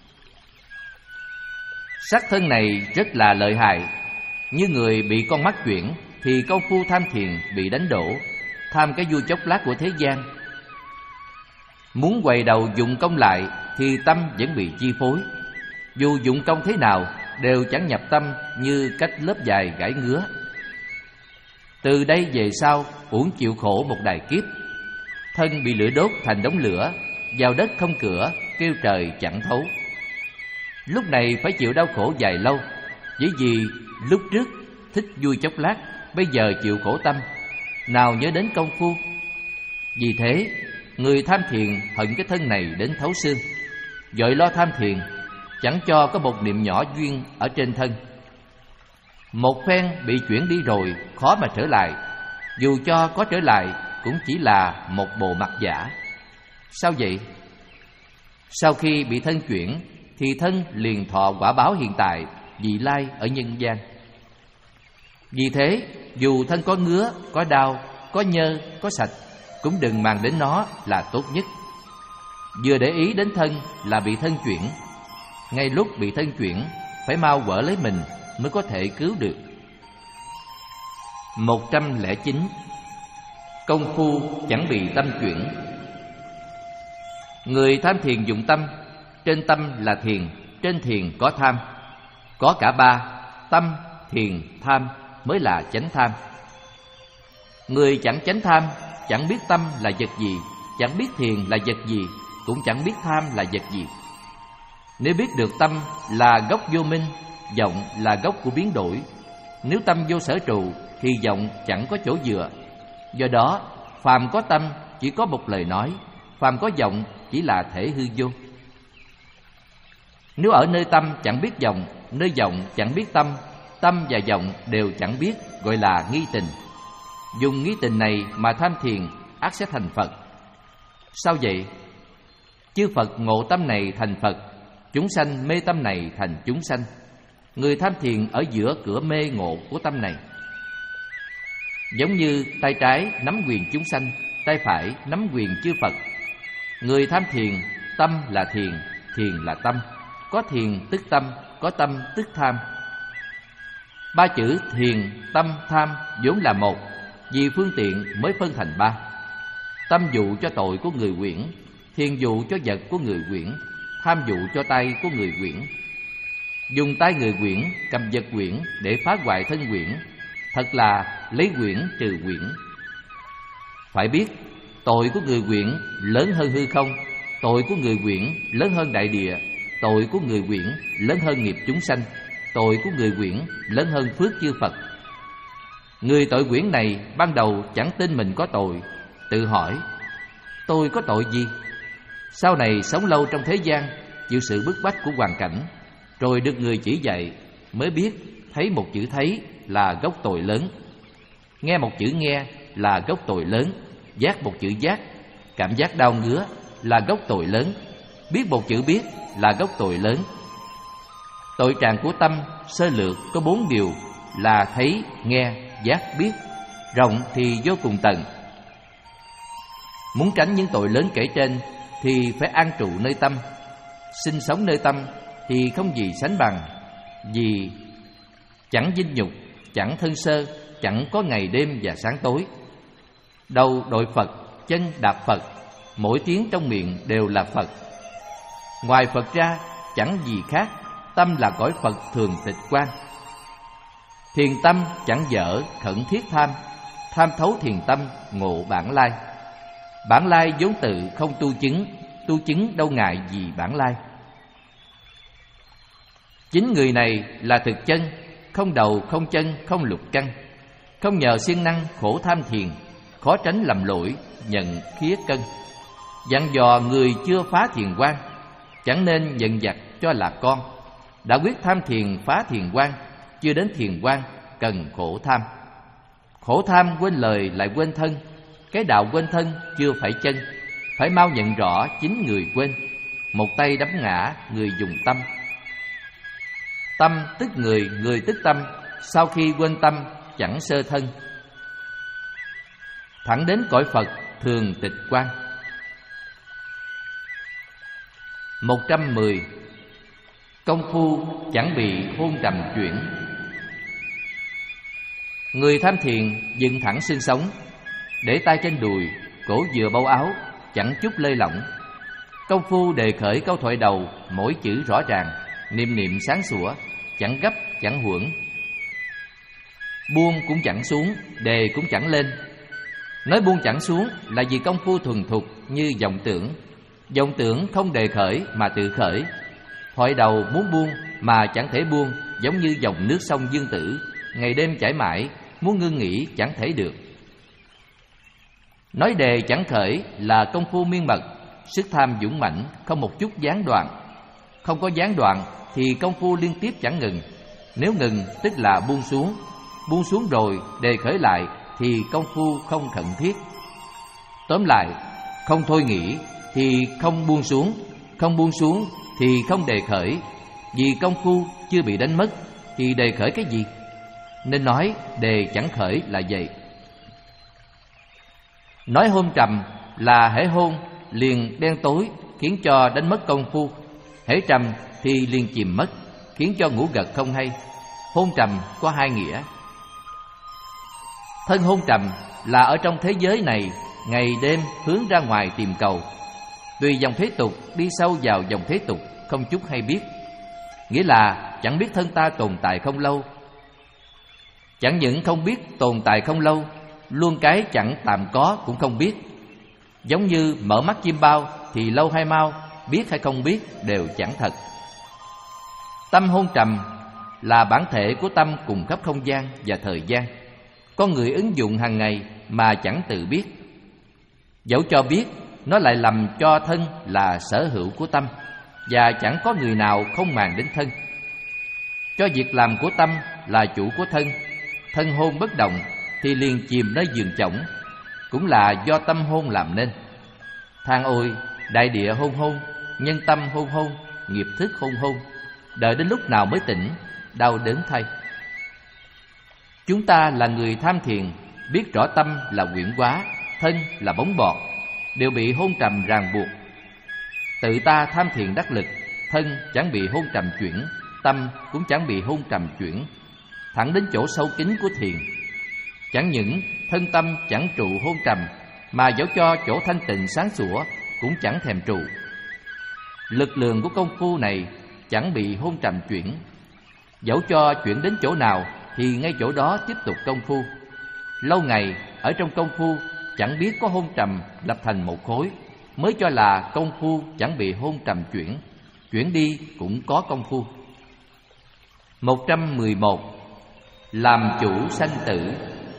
Sắc thân này rất là lợi hại. Như người bị con mắt chuyển thì công phu tham thiền bị đánh đổ, tham cái vui chốc lát của thế gian. Muốn quay đầu dụng công lại thì tâm vẫn bị chi phối. Dù dụng công thế nào đều chẳng nhập tâm, như cách lớp dài gãi ngứa. Từ đây về sau uổng chịu khổ một đài kiếp. Thân bị lửa đốt thành đống lửa, vào đất không cửa, kêu trời chẳng thấu. Lúc này phải chịu đau khổ dài lâu, chỉ vì lúc trước thích vui chốc lát, bây giờ chịu khổ tâm, nào nhớ đến công phu. Vì thế người tham thiền hận cái thân này đến thấu xương, vội lo tham thiền, chẳng cho có một niệm nhỏ duyên ở trên thân. Một phen bị chuyển đi rồi, khó mà trở lại. Dù cho có trở lại cũng chỉ là một bộ mặt giả. Sao vậy? Sau khi bị thân chuyển thì thân liền thọ quả báo hiện tại, vị lai ở nhân gian. Vì thế dù thân có ngứa, có đau, có nhơ, có sạch, cũng đừng mang đến nó là tốt nhất. Vừa để ý đến thân là bị thân chuyển. Ngay lúc bị thân chuyển, phải mau quở lấy mình mới có thể cứu được. Một trăm lẻ chín. Công phu chẳng bị tâm chuyển. Người tham thiền dụng tâm. Trên tâm là thiền, trên thiền có tham. Có cả ba, tâm, thiền, tham mới là chánh tham. Người chẳng chánh tham, chẳng biết tâm là vật gì, chẳng biết thiền là vật gì, cũng chẳng biết tham là vật gì. Nếu biết được tâm là gốc vô minh, vọng là gốc của biến đổi. Nếu tâm vô sở trụ thì vọng chẳng có chỗ dựa. Do đó, phàm có tâm chỉ có một lời nói, phàm có vọng chỉ là thể hư vô. Nếu ở nơi tâm chẳng biết vọng, nơi vọng chẳng biết tâm, tâm và vọng đều chẳng biết, gọi là nghi tình. Dùng nghi tình này mà tham thiền, ắt sẽ thành Phật. Sao vậy? Chư Phật ngộ tâm này thành Phật, chúng sanh mê tâm này thành chúng sanh. Người tham thiền ở giữa cửa mê ngộ của tâm này. Giống như tay trái nắm quyền chúng sanh, tay phải nắm quyền chư Phật. Người tham thiền, tâm là thiền, thiền là tâm. Có thiền tức tâm, có tâm tức tham. Ba chữ thiền, tâm, tham vốn là một, vì phương tiện mới phân thành ba. Tâm dụ cho tội của người quyển, thiền dụ cho vật của người quyển, tham dụ cho tay của người quyển. Dùng tay người quyển, cầm vật quyển để phá hoại thân quyển, thật là lấy quyển trừ quyển. Phải biết, tội của người quyển lớn hơn hư không, tội của người quyển lớn hơn đại địa, tội của người quyển lớn hơn nghiệp chúng sanh, tội của người quyển lớn hơn phước chư Phật. Người tội quyển này ban đầu chẳng tin mình có tội, tự hỏi tôi có tội gì? Sau này sống lâu trong thế gian, chịu sự bức bách của hoàn cảnh, rồi được người chỉ dạy, mới biết thấy một chữ thấy là gốc tội lớn, nghe một chữ nghe là gốc tội lớn, giác một chữ giác, cảm giác đau ngứa là gốc tội lớn, biết một chữ biết là gốc tội lớn. Tội trạng của tâm sơ lược có bốn điều là thấy, nghe, giác, biết, rộng thì vô cùng tận. Muốn tránh những tội lớn kể trên thì phải an trụ nơi tâm. Sinh sống nơi tâm thì không gì sánh bằng, vì chẳng dinh nhục, chẳng thân sơ, chẳng có ngày đêm và sáng tối. Đầu đội Phật, chân đạp Phật, mỗi tiếng trong miệng đều là Phật. Ngoài Phật ra chẳng gì khác, tâm là cõi Phật thường tịch quan. Thiền tâm chẳng dở khẩn thiết tham, tham thấu thiền tâm ngộ bản lai. Bản lai vốn tự không tu chứng, tu chứng đâu ngại gì bản lai. Chính người này là thực chân, không đầu không chân không lục căn. Không nhờ siêng năng khổ tham thiền, khó tránh lầm lỗi nhận khía cân. Dặn dò người chưa phá thiền quan, chẳng nên giận vặt cho là con. Đã quyết tham thiền phá thiền quan, chưa đến thiền quan cần khổ tham. Khổ tham quên lời lại quên thân, cái đạo quên thân chưa phải chân. Phải mau nhận rõ chính người quên, một tay đấm ngã người dùng tâm. Tâm tức người, người tức tâm, sau khi quên tâm chẳng sơ thân. Thẳng đến cõi Phật thường tịch quan. Một trăm mười. Công phu chẳng bị hôn trầm chuyển. Người tham thiền dựng thẳng xương sống, để tay trên đùi, cổ vừa bâu áo, chẳng chút lơi lỏng. Công phu đề khởi câu thoại đầu, mỗi chữ rõ ràng, niệm niệm sáng sủa, chẳng gấp chẳng huỡn. Buông cũng chẳng xuống, đề cũng chẳng lên. Nói buông chẳng xuống là vì công phu thuần thục như vọng tưởng. Vọng tưởng không đề khởi mà tự khởi. Thoại đầu muốn buông mà chẳng thể buông, giống như dòng nước sông Dương Tử, ngày đêm chảy mãi, muốn ngưng nghỉ chẳng thể được. Nói đề chẳng khởi là công phu miên mật, sức tham dũng mãnh, không một chút gián đoạn. Không có gián đoạn thì công phu liên tiếp chẳng ngừng. Nếu ngừng tức là buông xuống. Buông xuống rồi đề khởi lại thì công phu không khẩn thiết. Tóm lại, không thôi nghỉ thì không buông xuống, không buông xuống thì không đề khởi. Vì công phu chưa bị đánh mất thì đề khởi cái gì? nên nói đề chẳng khởi là vậy. Nói hôn trầm là hễ hôn liền đen tối, khiến cho đánh mất công phu. Hễ trầm thì liền chìm mất, khiến cho ngủ gật không hay. Hôn trầm có hai nghĩa. Thân hôn trầm là ở trong thế giới này, ngày đêm hướng ra ngoài tìm cầu, tùy dòng thế tục đi sâu vào dòng thế tục, không chút hay biết. Nghĩa là chẳng biết thân ta tồn tại không lâu. Chẳng những không biết tồn tại không lâu, luôn cái chẳng tạm có cũng không biết. Giống như mở mắt chim bao thì lâu hay mau, biết hay không biết đều chẳng thật. Tâm hôn trầm là bản thể của tâm cùng khắp không gian và thời gian. Con người ứng dụng hàng ngày mà chẳng tự biết. Dẫu cho biết, nó lại lầm cho thân là sở hữu của tâm, và chẳng có người nào không màng đến thân. Cho việc làm của tâm là chủ của thân. Thân hôn bất động thì liền chìm nơi giường chõng, cũng là do tâm hôn làm nên. Than ôi, đại địa hôn hôn, nhân tâm hôn hôn, nghiệp thức hôn hôn, đợi đến lúc nào mới tỉnh, đau đớn thay. Chúng ta là người tham thiền, biết rõ tâm là quyển hóa, thân là bóng bọt, đều bị hôn trầm ràng buộc. Tự ta tham thiền đắc lực, thân chẳng bị hôn trầm chuyển, tâm cũng chẳng bị hôn trầm chuyển, thẳng đến chỗ sâu kín của thiền. Chẳng những thân tâm chẳng trụ hôn trầm, mà dẫu cho chỗ thanh tịnh sáng sủa cũng chẳng thèm trụ. Lực lượng của công phu này chẳng bị hôn trầm chuyển. Dẫu cho chuyển đến chỗ nào thì ngay chỗ đó tiếp tục công phu. Lâu ngày ở trong công phu chẳng biết có hôn trầm lập thành một khối, mới cho là công phu chẳng bị hôn trầm chuyển. Chuyển đi cũng có công phu. Một trăm mười một. Làm chủ sanh tử.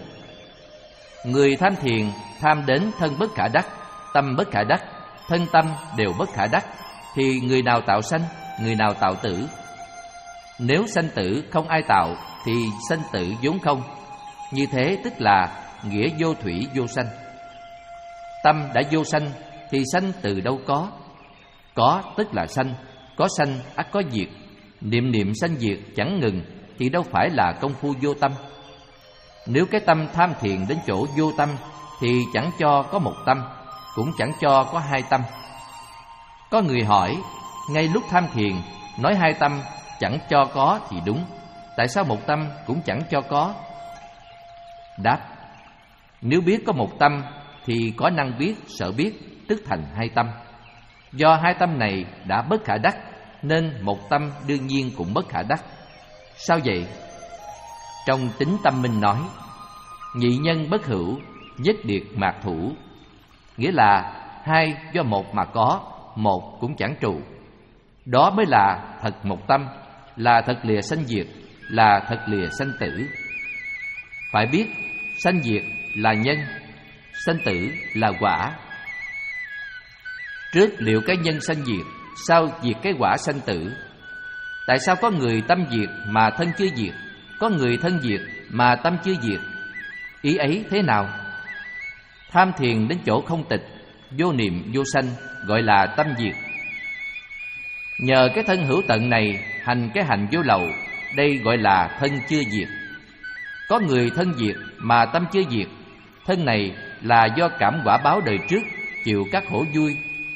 Người tham thiền tham đến thân bất khả đắc, tâm bất khả đắc, thân tâm đều bất khả đắc, thì người nào tạo sanh, người nào tạo tử? Nếu sanh tử không ai tạo thì sanh tử vốn không. Như thế tức là nghĩa vô thủy vô sanh. Tâm đã vô sanh thì sanh từ đâu có? Có tức là sanh, có sanh ắt có diệt. Niệm niệm sanh diệt chẳng ngừng thì đâu phải là công phu vô tâm. Nếu cái tâm tham thiền đến chỗ vô tâm thì chẳng cho có một tâm, cũng chẳng cho có hai tâm. Có người hỏi, ngay lúc tham thiền nói hai tâm chẳng cho có thì đúng, tại sao một tâm cũng chẳng cho có? Đáp, nếu biết có một tâm thì có năng biết, sợ biết, tức thành hai tâm. Do hai tâm này đã bất khả đắc, nên một tâm đương nhiên cũng bất khả đắc. Sao vậy? Trong Tính Tâm Minh nói, nhị nhân bất hữu, nhất điệt mạc thủ. Nghĩa là hai do một mà có, một cũng chẳng trụ. Đó mới là thật một tâm, là thật lìa sanh diệt, là thật lìa sanh tử. Phải biết sanh diệt là nhân, sanh tử là quả. Trước liệu cái nhân sanh diệt, sau diệt cái quả sanh tử. Tại sao có người tâm diệt mà thân chưa diệt, có người thân diệt mà tâm chưa diệt? Ý ấy thế nào? Tham thiền đến chỗ không tịch, vô niệm vô sanh, gọi là tâm diệt. Nhờ cái thân hữu tận này hành cái hành vô lậu, đây gọi là thân chưa diệt. Có người thân diệt mà tâm chưa diệt, thân này là do cảm quả báo đời trước, chịu các khổ vui.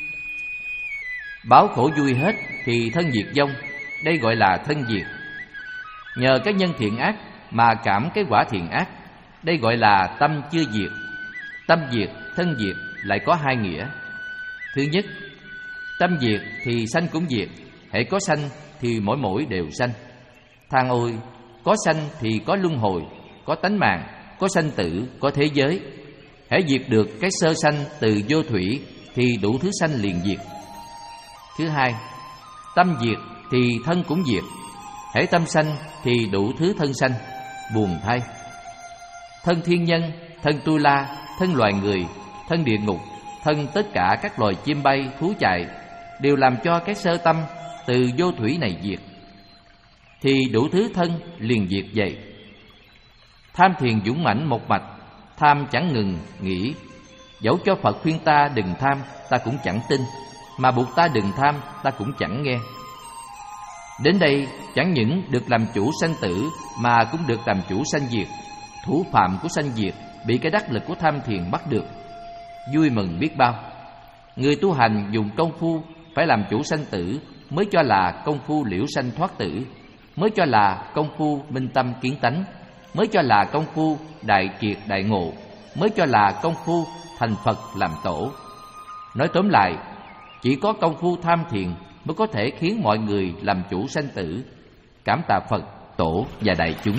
Báo khổ vui hết thì thân diệt vong, đây gọi là thân diệt. Nhờ cái nhân thiện ác mà cảm cái quả thiện ác, đây gọi là tâm chưa diệt. Tâm diệt, thân diệt lại có hai nghĩa. Thứ nhất, tâm diệt thì sanh cũng diệt, hễ có sanh thì mỗi mỗi đều sanh. Than ôi, có sanh thì có luân hồi, có tánh mạng, có sanh tử, có thế giới. Hễ diệt được cái sơ sanh từ vô thủy thì đủ thứ sanh liền diệt. Thứ hai, tâm diệt thì thân cũng diệt, hễ tâm sanh thì đủ thứ thân sanh, buồn thay. Thân thiên nhân, thân tu la, thân loài người, thân địa ngục, thân tất cả các loài chim bay, thú chạy, đều làm cho cái sơ tâm từ vô thủy này diệt, thì đủ thứ thân liền diệt vậy. Tham thiền dũng mãnh một mạch, tham chẳng ngừng nghỉ. Dẫu cho Phật khuyên ta đừng tham, ta cũng chẳng tin, mà buộc ta đừng tham, ta cũng chẳng nghe. Đến đây chẳng những được làm chủ sanh tử mà cũng được làm chủ sanh diệt. Thủ phạm của sanh diệt bị cái đắc lực của tham thiền bắt được, vui mừng biết bao. Người tu hành dùng công phu phải làm chủ sanh tử mới cho là công phu liễu sanh thoát tử, mới cho là công phu minh tâm kiến tánh, mới cho là công phu đại triệt đại ngộ, mới cho là công phu thành Phật làm tổ. Nói tóm lại, chỉ có công phu tham thiền mới có thể khiến mọi người làm chủ sanh tử. Cảm tạ Phật, Tổ và đại chúng.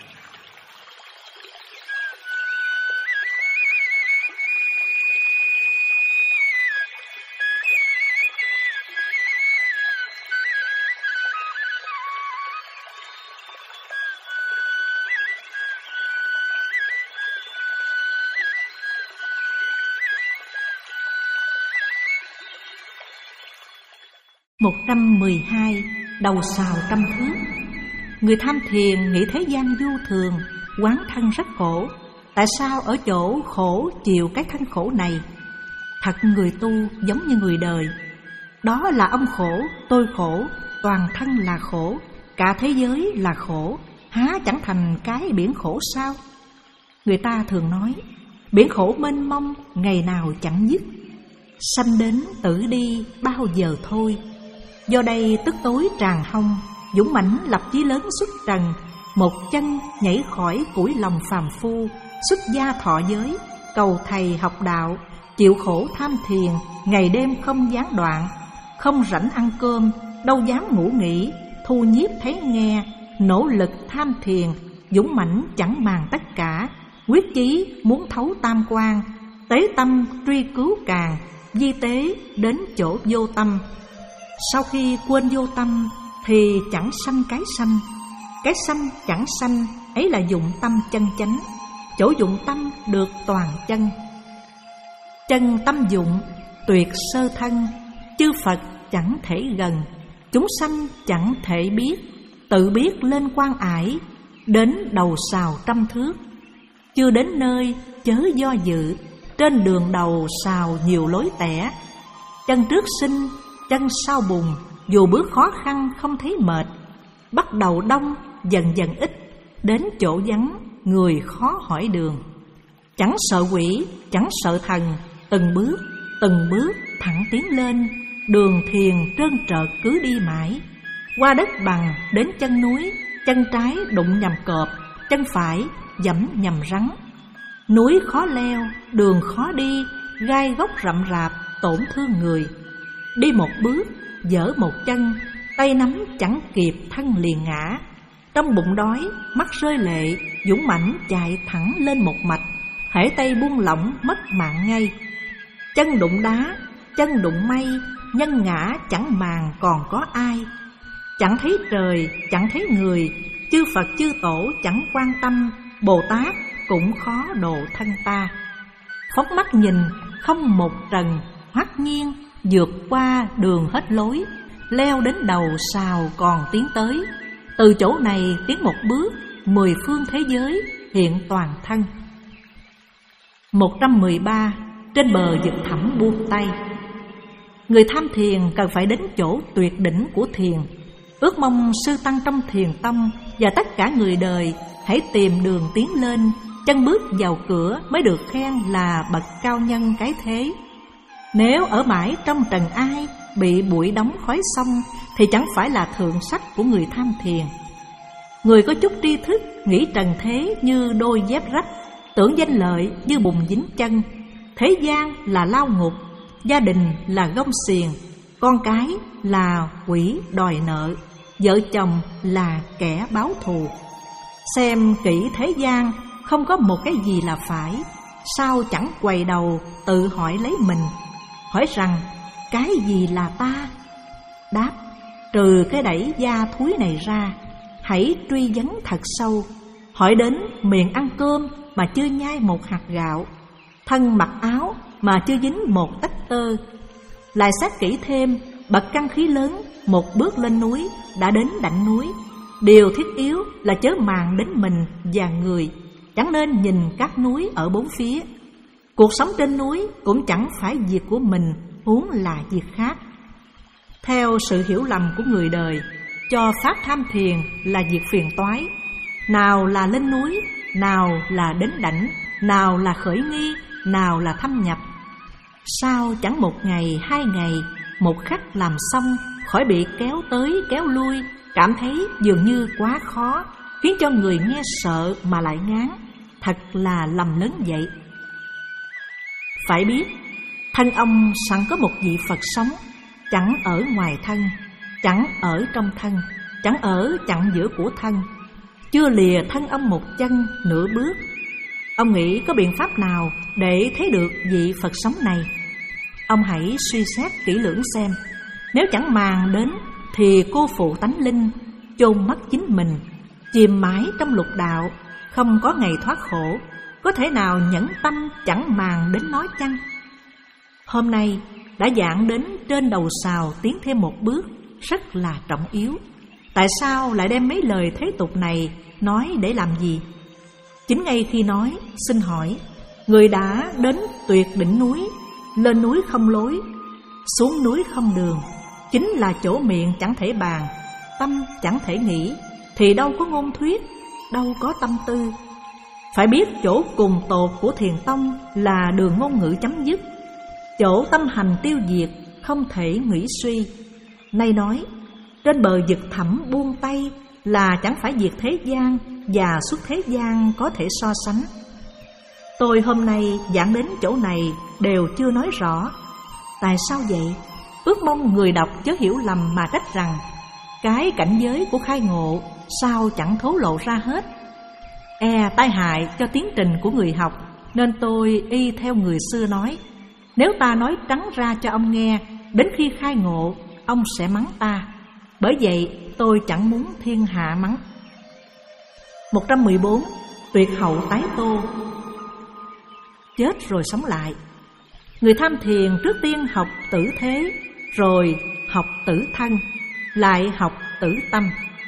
một trăm mười hai. Đầu sào trăm thước. Người tham thiền nghĩ thế gian vô thường, quán thân rất khổ. Tại sao ở chỗ khổ chịu cái thân khổ này? Thật người tu giống như người đời. Đó là ông khổ, tôi khổ, toàn thân là khổ, cả thế giới là khổ. Há chẳng thành cái biển khổ sao? Người ta thường nói biển khổ mênh mông, ngày nào chẳng dứt. Sanh đến tử đi bao giờ thôi. Do đây tức tối tràn hông, dũng mãnh lập chí lớn xuất trần. Một chân nhảy khỏi củi lòng phàm phu, xuất gia thọ giới, cầu thầy học đạo, chịu khổ tham thiền, ngày đêm không gián đoạn. Không rảnh ăn cơm, đâu dám ngủ nghỉ, thu nhiếp thấy nghe, nỗ lực tham thiền, dũng mãnh chẳng màng tất cả, quyết chí muốn thấu tam quan, tế tâm truy cứu càng, di tế đến chỗ vô tâm. Sau khi quên vô tâm thì chẳng sanh cái sanh, cái sanh chẳng sanh, ấy là dụng tâm chân chánh. Chỗ dụng tâm được toàn chân. Chân tâm dụng tuyệt sơ thân, chư Phật chẳng thể gần, chúng sanh chẳng thể biết. Tự biết lên quan ải, đến đầu sào trăm thước. Chưa đến nơi chớ do dự, trên đường đầu sào nhiều lối tẻ. Chân trước sinh, chân sau bùn, dù bước khó khăn không thấy mệt. Bắt đầu đông, dần dần ít, đến chỗ vắng, người khó hỏi đường. Chẳng sợ quỷ, chẳng sợ thần, từng bước, từng bước thẳng tiến lên. Đường thiền trơn trợt cứ đi mãi. Qua đất bằng đến chân núi, chân trái đụng nhầm cọp, chân phải dẫm nhầm rắn. Núi khó leo, đường khó đi, gai góc rậm rạp, tổn thương người. Đi một bước, dở một chân, tay nắm chẳng kịp thân liền ngã. Trong bụng đói, mắt rơi lệ, dũng mãnh chạy thẳng lên một mạch. Hễ tay buông lỏng mất mạng ngay. Chân đụng đá, chân đụng mây, nhân ngã chẳng màng còn có ai. Chẳng thấy trời, chẳng thấy người, chư Phật chư Tổ chẳng quan tâm. Bồ Tát cũng khó độ thân ta. Phóng mắt nhìn, không một trần, hoắc nhiên vượt qua đường hết lối. Leo đến đầu sào còn tiến tới. Từ chỗ này tiến một bước, mười phương thế giới hiện toàn thân. một trăm mười ba. Trên bờ vực thẳm buông tay. Người tham thiền cần phải đến chỗ tuyệt đỉnh của thiền. Ước mong sư tăng trong thiền tông và tất cả người đời hãy tìm đường tiến lên. Chân bước vào cửa mới được khen là bậc cao nhân cái thế. Nếu ở mãi trong trần ai, bị bụi đóng khói xong, thì chẳng phải là thượng sách của người tham thiền. Người có chút tri thức nghĩ trần thế như đôi dép rách, tưởng danh lợi như bùn dính chân. Thế gian là lao ngục, gia đình là gông xiềng, con cái là quỷ đòi nợ, vợ chồng là kẻ báo thù. Xem kỹ thế gian, không có một cái gì là phải. Sao chẳng quay đầu tự hỏi lấy mình, hỏi rằng cái gì là ta? Đáp, trừ cái đẩy da thúi này ra, hãy truy vấn thật sâu. Hỏi đến miệng ăn cơm mà chưa nhai một hạt gạo, thân mặc áo mà chưa dính một tấc tơ. Lại xét kỹ thêm, bậc căn khí lớn một bước lên núi đã đến đỉnh núi. Điều thiết yếu là chớ màng đến mình và người, chẳng nên nhìn các núi ở bốn phía. Cuộc sống trên núi cũng chẳng phải việc của mình, huống là việc khác. Theo sự hiểu lầm của người đời, cho pháp tham thiền là việc phiền toái. Nào là lên núi, nào là đến đảnh, nào là khởi nghi, nào là thâm nhập. Sao chẳng một ngày, hai ngày, một khắc làm xong, khỏi bị kéo tới kéo lui, cảm thấy dường như quá khó, khiến cho người nghe sợ mà lại ngán. Thật là lầm lớn vậy. Phải biết, thân ông sẵn có một vị Phật sống, chẳng ở ngoài thân, chẳng ở trong thân, chẳng ở chặng giữa của thân, chưa lìa thân ông một chân nửa bước. Ông nghĩ có biện pháp nào để thấy được vị Phật sống này? Ông hãy suy xét kỹ lưỡng xem. Nếu chẳng màng đến thì cô phụ tánh linh, chôn mất chính mình, chìm mãi trong lục đạo, không có ngày thoát khổ. Có thể nào nhẫn tâm chẳng màng đến nói chăng? Hôm nay đã dạng đến trên đầu sào tiến thêm một bước, rất là trọng yếu. Tại sao lại đem mấy lời thế tục này nói để làm gì? Chính ngay khi nói, xin hỏi, người đã đến tuyệt đỉnh núi, lên núi không lối, xuống núi không đường, chính là chỗ miệng chẳng thể bàn, tâm chẳng thể nghĩ, thì đâu có ngôn thuyết, đâu có tâm tư. Phải biết chỗ cùng tột của thiền tông là đường ngôn ngữ chấm dứt, chỗ tâm hành tiêu diệt, không thể nghĩ suy. Nay nói, trên bờ vực thẳm buông tay là chẳng phải việc thế gian và xuất thế gian có thể so sánh. Tôi hôm nay giảng đến chỗ này đều chưa nói rõ. Tại sao vậy? Ước mong người đọc chớ hiểu lầm mà trách rằng cái cảnh giới của khai ngộ sao chẳng thố lộ ra hết. E tai hại cho tiến trình của người học, nên tôi y theo người xưa nói, nếu ta nói trắng ra cho ông nghe, đến khi khai ngộ ông sẽ mắng ta. Bởi vậy tôi chẳng muốn thiên hạ mắng. Một trăm mười bốn. Tuyệt hậu tái tô. Chết rồi sống lại. Người tham thiền trước tiên học tử thế, rồi học tử thân, lại học tử tâm.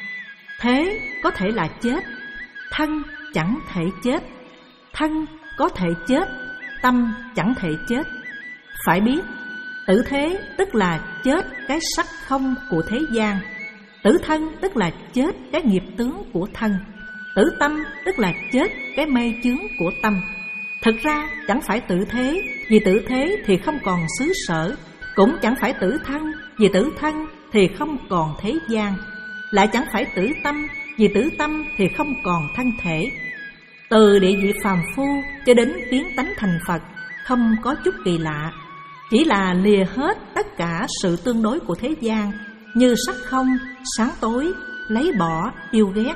Thế có thể là chết, thân chẳng thể chết. Thân có thể chết, tâm chẳng thể chết. Phải biết, tử thế tức là chết cái sắc không của thế gian, tử thân tức là chết cái nghiệp tướng của thân, tử tâm tức là chết cái mê chướng của tâm. Thực ra chẳng phải tử thế, vì tử thế thì không còn xứ sở, cũng chẳng phải tử thân, vì tử thân thì không còn thế gian, lại chẳng phải tử tâm, vì tử tâm thì không còn thân thể. Từ địa vị phàm phu cho đến tiến tánh thành Phật không có chút kỳ lạ, chỉ là lìa hết tất cả sự tương đối của thế gian, như sắc không, sáng tối, lấy bỏ, yêu ghét.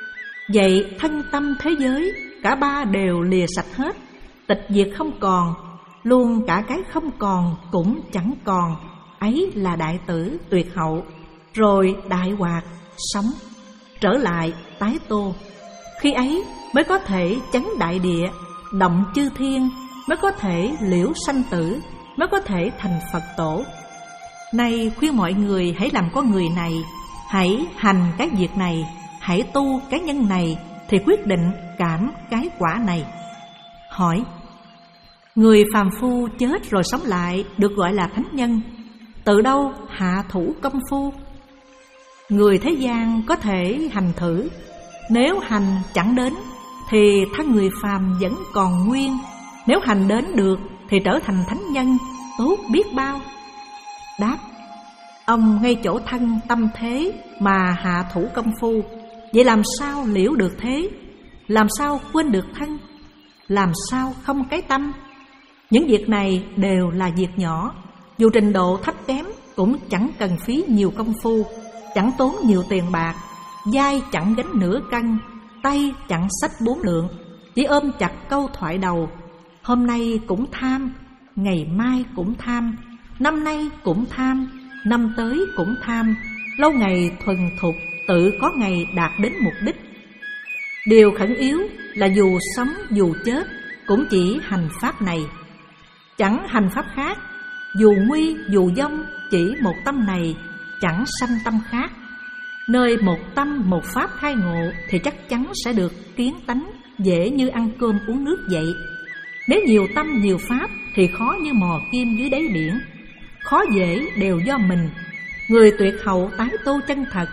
Vậy thân tâm thế giới, cả ba đều lìa sạch hết, tịch diệt không còn, luôn cả cái không còn cũng chẳng còn. Ấy là đại tử tuyệt hậu, rồi đại hoạt, sống, trở lại tái tô. Khi ấy mới có thể chấn đại địa, động chư thiên, mới có thể liễu sanh tử, mới có thể thành Phật tổ. Nay khuyên mọi người hãy làm con người này, hãy hành cái việc này, hãy tu cái nhân này, thì quyết định cảm cái quả này. Hỏi, người phàm phu chết rồi sống lại được gọi là thánh nhân, từ đâu hạ thủ công phu? Người thế gian có thể hành thử, nếu hành chẳng đến thì thân người phàm vẫn còn nguyên, nếu hành đến được thì trở thành thánh nhân, tốt biết bao. Đáp, ông ngay chỗ thân tâm thế mà hạ thủ công phu, vậy làm sao liễu được thế? Làm sao quên được thân? Làm sao không cái tâm? Những việc này đều là việc nhỏ, dù trình độ thấp kém cũng chẳng cần phí nhiều công phu, chẳng tốn nhiều tiền bạc, vai chẳng gánh nửa cân, tay chẳng xách bốn lượng, chỉ ôm chặt câu thoại đầu. Hôm nay cũng tham, ngày mai cũng tham, năm nay cũng tham, năm tới cũng tham, lâu ngày thuần thục tự có ngày đạt đến mục đích. Điều khẩn yếu là dù sống dù chết cũng chỉ hành pháp này, chẳng hành pháp khác. Dù nguy dù vong chỉ một tâm này, chẳng sanh tâm khác. Nơi một tâm một pháp khai ngộ thì chắc chắn sẽ được kiến tánh, dễ như ăn cơm uống nước vậy. Nếu nhiều tâm nhiều pháp thì khó như mò kim dưới đáy biển, khó dễ đều do mình. Người tuyệt hậu tái tô chân thật,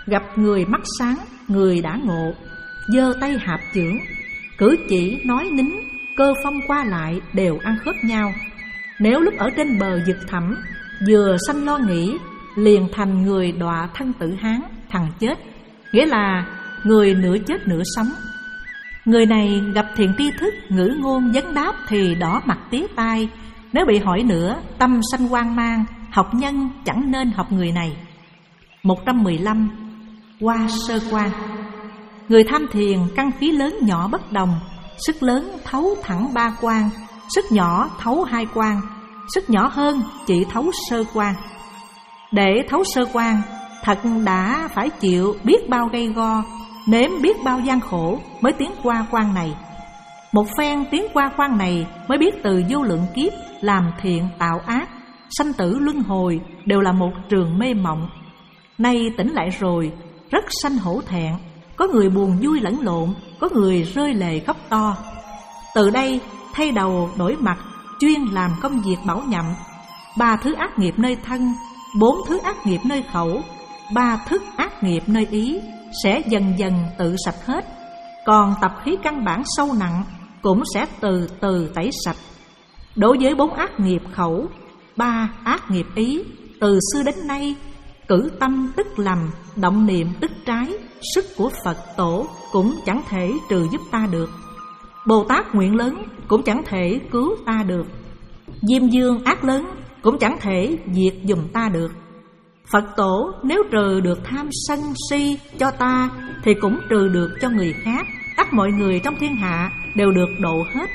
gặp người mắt sáng, người đã ngộ, giơ tay hạp chưởng, cử chỉ nói nín, cơ phong qua lại đều ăn khớp nhau. Nếu lúc ở trên bờ vực thẳm, vừa sanh lo nghĩ, liền thành người đọa thân tử Hán, thằng chết, nghĩa là người nửa chết nửa sống. Người này gặp thiện tri thức, ngữ ngôn vấn đáp thì đỏ mặt tía tai. Nếu bị hỏi nữa, tâm sanh hoang mang, học nhân chẳng nên học người này. Một trăm mười lăm. Qua sơ quan. Người tham thiền căn khí lớn nhỏ bất đồng, sức lớn thấu thẳng ba quan, sức nhỏ thấu hai quan, sức nhỏ hơn chỉ thấu sơ quan. Để thấu sơ quan, thật đã phải chịu biết bao gây go, nếm biết bao gian khổ mới tiến qua quan này. Một phen tiến qua quan này mới biết từ vô lượng kiếp làm thiện tạo ác, sanh tử luân hồi đều là một trường mê mộng. Nay tỉnh lại rồi, rất sanh hổ thẹn, có người buồn vui lẫn lộn, có người rơi lệ khóc to. Từ đây thay đầu đổi mặt, chuyên làm công việc bảo nhậm. Ba thứ ác nghiệp nơi thân, bốn thứ ác nghiệp nơi khẩu, ba thức ác nghiệp nơi ý sẽ dần dần tự sạch hết. Còn tập khí căn bản sâu nặng cũng sẽ từ từ tẩy sạch. Đối với bốn ác nghiệp khẩu, ba ác nghiệp ý, từ xưa đến nay cử tâm tức lầm, động niệm tức trái, sức của Phật tổ cũng chẳng thể trừ giúp ta được. Bồ Tát nguyện lớn cũng chẳng thể cứu ta được. Diêm Dương ác lớn cũng chẳng thể diệt dùm ta được. Phật tổ nếu trừ được tham sân si cho ta thì cũng trừ được cho người khác. Tất mọi người trong thiên hạ đều được độ hết.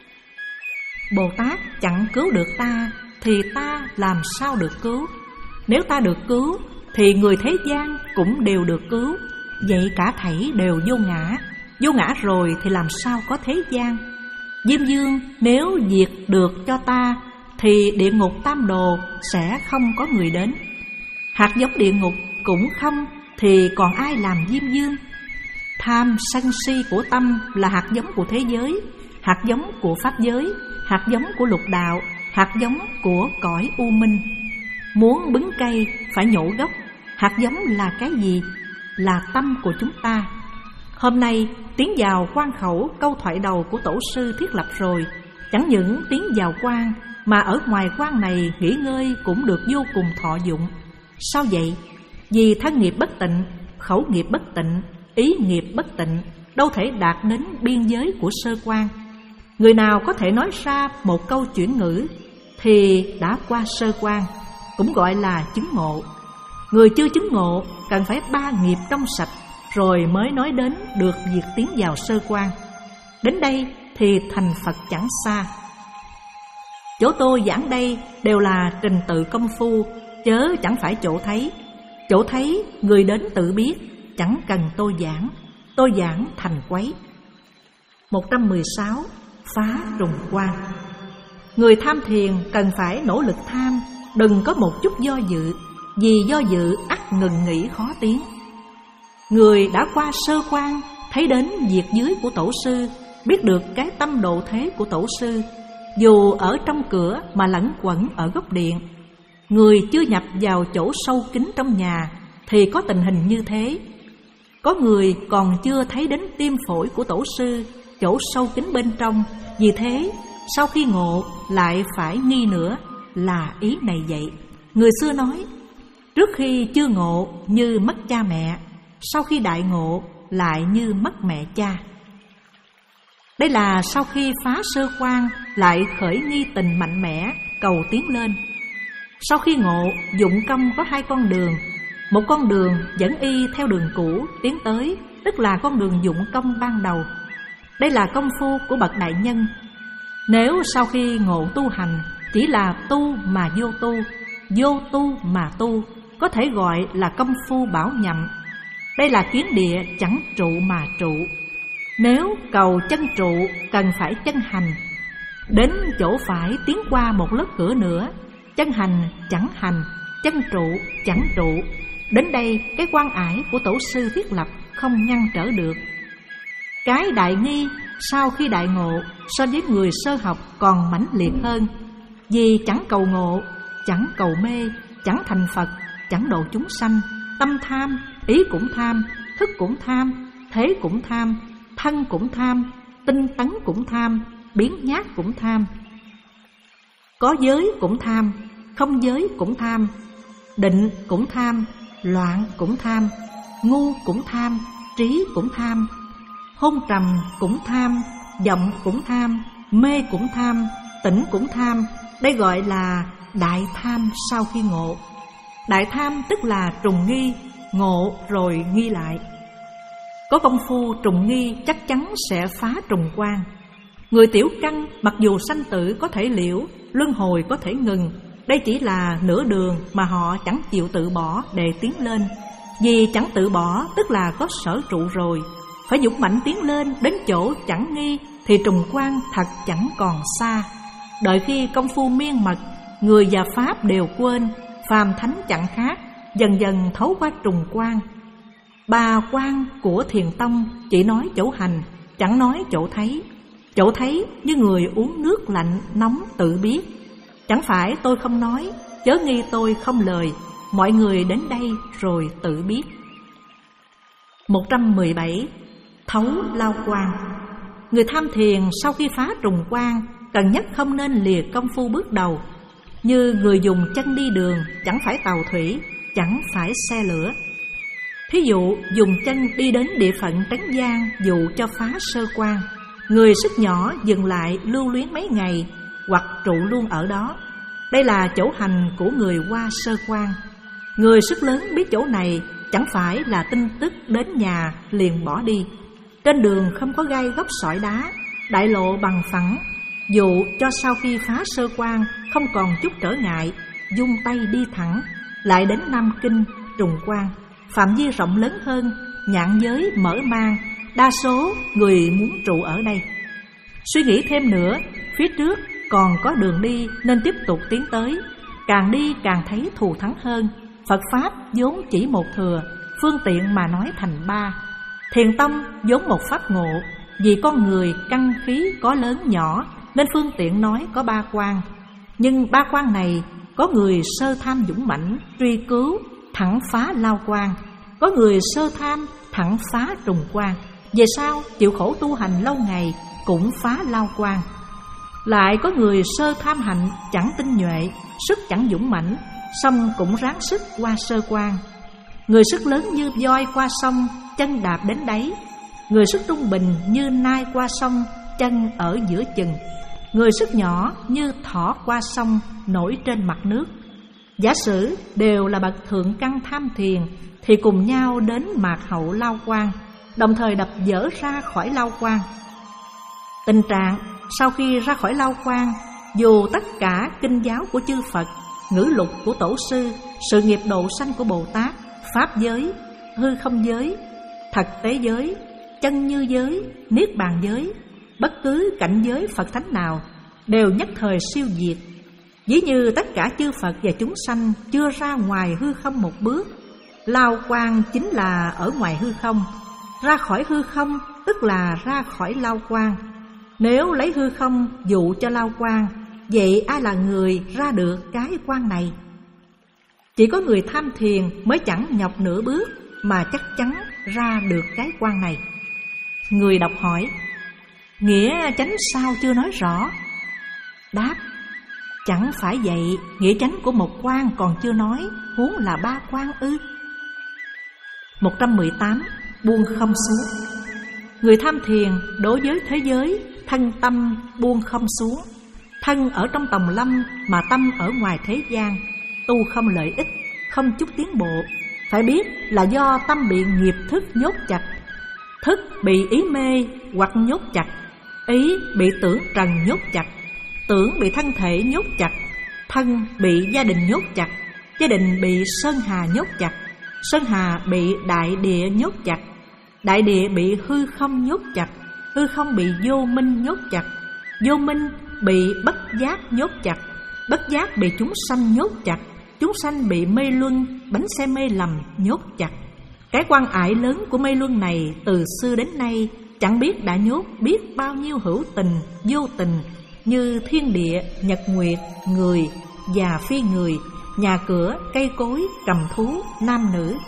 Bồ Tát chẳng cứu được ta thì ta làm sao được cứu? Nếu ta được cứu thì người thế gian cũng đều được cứu. Vậy cả thảy đều vô ngã. Vô ngã rồi thì làm sao có thế gian? Diêm Dương nếu diệt được cho ta thì địa ngục tam đồ sẽ không có người đến. Hạt giống địa ngục cũng không thì còn ai làm Diêm Dương? Tham sân si của tâm là hạt giống của thế giới, hạt giống của pháp giới, hạt giống của lục đạo, hạt giống của cõi u minh. Muốn bứng cây phải nhổ gốc. Hạt giống là cái gì? Là tâm của chúng ta. Hôm nay tiến vào quan khẩu câu thoại đầu của tổ sư thiết lập rồi. Chẳng những tiến vào quan mà ở ngoài quan này nghỉ ngơi cũng được vô cùng thọ dụng. Sao vậy? Vì thân nghiệp bất tịnh, khẩu nghiệp bất tịnh, ý nghiệp bất tịnh, đâu thể đạt đến biên giới của sơ quan. Người nào có thể nói ra một câu chuyển ngữ thì đã qua sơ quan, cũng gọi là chứng ngộ. Người chưa chứng ngộ cần phải ba nghiệp trong sạch rồi mới nói đến được việc tiến vào sơ quan. Đến đây thì thành Phật chẳng xa. Chỗ tôi giảng đây đều là trình tự công phu, chớ chẳng phải chỗ thấy. Chỗ thấy người đến tự biết, chẳng cần tôi giảng. Tôi giảng thành quấy. Một trăm mười sáu. Phá trùng quan. Người tham thiền cần phải nỗ lực tham, đừng có một chút do dự, vì do dự ắt ngừng nghỉ khó tiến. Người đã qua sơ quan, thấy đến việc dưới của tổ sư, biết được cái tâm độ thế của tổ sư, dù ở trong cửa mà lẫn quẩn ở góc điện. Người chưa nhập vào chỗ sâu kín trong nhà thì có tình hình như thế. Có người còn chưa thấy đến tim phổi của tổ sư, chỗ sâu kín bên trong. Vì thế sau khi ngộ lại phải nghi nữa, là ý này vậy. Người xưa nói, trước khi chưa ngộ như mất cha mẹ, sau khi đại ngộ lại như mất mẹ cha. Đây là sau khi phá sơ quan lại khởi nghi tình mạnh mẽ, cầu tiến lên. Sau khi ngộ, dụng công có hai con đường. Một con đường dẫn y theo đường cũ tiến tới, tức là con đường dụng công ban đầu. Đây là công phu của bậc đại nhân. Nếu sau khi ngộ tu hành chỉ là tu mà vô tu, vô tu mà tu, có thể gọi là công phu bảo nhậm. Đây là kiến địa chẳng trụ mà trụ. Nếu cầu chân trụ cần phải chân hành. Đến chỗ phải tiến qua một lớp cửa nữa, chân hành chẳng hành, chân trụ chẳng trụ. Đến đây cái quan ải của tổ sư thiết lập không ngăn trở được. Cái đại nghi sau khi đại ngộ so với người sơ học còn mãnh liệt hơn. Vì chẳng cầu ngộ, chẳng cầu mê, chẳng thành Phật, chẳng độ chúng sanh, tâm tham ý cũng tham, thức cũng tham, thế cũng tham, thân cũng tham, tinh tấn cũng tham, biến nhát cũng tham. Có giới cũng tham, không giới cũng tham, định cũng tham, loạn cũng tham, ngu cũng tham, trí cũng tham, hôn trầm cũng tham, vọng cũng tham, mê cũng tham, tỉnh cũng tham. Đây gọi là đại tham sau khi ngộ. Đại tham tức là trùng nghi, ngộ rồi nghi lại. Có công phu trùng nghi chắc chắn sẽ phá trùng quan. Người tiểu căn mặc dù sanh tử có thể liễu, luân hồi có thể ngừng, đây chỉ là nửa đường mà họ chẳng chịu tự bỏ để tiến lên. Vì chẳng tự bỏ tức là có sở trụ rồi, phải dũng mãnh tiến lên đến chỗ chẳng nghi thì trùng quan thật chẳng còn xa. Đợi khi công phu miên mật, người và pháp đều quên, phàm thánh chẳng khác, dần dần thấu qua trùng quan. Ba quan của Thiền Tông chỉ nói chỗ hành, chẳng nói chỗ thấy. Chỗ thấy như người uống nước lạnh nóng tự biết. Chẳng phải tôi không nói, chớ nghi tôi không lời, mọi người đến đây rồi tự biết. Một trăm mười bảy. Thấu lao quan. Người tham thiền sau khi phá trùng quan, cần nhất không nên lìa công phu bước đầu. Như người dùng chân đi đường, chẳng phải tàu thủy, chẳng phải xe lửa. Thí dụ dùng chân đi đến địa phận Trấn Giang dụ cho phá sơ quan, người sức nhỏ dừng lại lưu luyến mấy ngày, hoặc trụ luôn ở đó. Đây là chỗ hành của người qua sơ quan. Người sức lớn biết chỗ này chẳng phải là tin tức đến nhà liền bỏ đi. Trên đường không có gai góc sỏi đá, đại lộ bằng phẳng, dụ cho sau khi phá sơ quan không còn chút trở ngại, dung tay đi thẳng, lại đến Nam Kinh trùng quan. Phạm vi rộng lớn hơn, nhãn giới mở mang, đa số người muốn trụ ở đây. Suy nghĩ thêm nữa, phía trước còn có đường đi nên tiếp tục tiến tới. Càng đi càng thấy thù thắng hơn. Phật Pháp vốn chỉ một thừa, phương tiện mà nói thành ba. Thiền Tông vốn một pháp ngộ, vì con người căn khí có lớn nhỏ nên phương tiện nói có ba quan. Nhưng ba quan này có người sơ tham dũng mãnh, truy cứu, thẳng phá lao quan. Có người sơ tham, thẳng phá trùng quan. Về sau chịu khổ tu hành lâu ngày cũng phá lao quan. Lại có người sơ tham hạnh chẳng tinh nhuệ, sức chẳng dũng mãnh, song cũng ráng sức qua sơ quan. Người sức lớn như voi qua sông, chân đạp đến đáy. Người sức trung bình như nai qua sông, chân ở giữa chừng. Người sức nhỏ như thỏ qua sông, nổi trên mặt nước. Giả sử đều là bậc thượng căn tham thiền thì cùng nhau đến mạt hậu lao quan, đồng thời đập dỡ ra khỏi lao quan. Tình trạng sau khi ra khỏi lao quan, dù tất cả kinh giáo của chư Phật, ngữ lục của tổ sư, sự nghiệp độ sanh của Bồ Tát, pháp giới, hư không giới, thật tế giới, chân như giới, niết bàn giới, bất cứ cảnh giới Phật thánh nào đều nhất thời siêu diệt. Ví như tất cả chư Phật và chúng sanh chưa ra ngoài hư không một bước. Lao quan chính là ở ngoài hư không, ra khỏi hư không tức là ra khỏi lao quan. Nếu lấy hư không dụ cho lao quan, vậy ai là người ra được cái quan này? Chỉ có người tham thiền mới chẳng nhọc nửa bước mà chắc chắn ra được cái quan này. Người đọc hỏi: nghĩa chánh sao chưa nói rõ? Đáp: chẳng phải vậy, nghĩa chánh của một quan còn chưa nói, huống là ba quan ư? Một trăm mười tám. Buông không xuống. Người tham thiền đối với thế giới, thân tâm buông không xuống. Thân ở trong tòng lâm mà tâm ở ngoài thế gian, tu không lợi ích, không chút tiến bộ. Phải biết là do tâm bị nghiệp thức nhốt chặt. Thức bị ý mê hoặc nhốt chặt, ý bị tưởng trần nhốt chặt, tưởng bị thân thể nhốt chặt, thân bị gia đình nhốt chặt, gia đình bị sơn hà nhốt chặt, sơn hà bị đại địa nhốt chặt, đại địa bị hư không nhốt chặt, hư không bị vô minh nhốt chặt, vô minh bị bất giác nhốt chặt, bất giác bị chúng sanh nhốt chặt, chúng sanh bị mê luân, bánh xe mê lầm nhốt chặt. Cái quan ải lớn của mê luân này từ xưa đến nay chẳng biết đã nhốt biết bao nhiêu hữu tình, vô tình, như thiên địa, nhật nguyệt, người và phi người, nhà cửa, cây cối, cầm thú, nam nữ.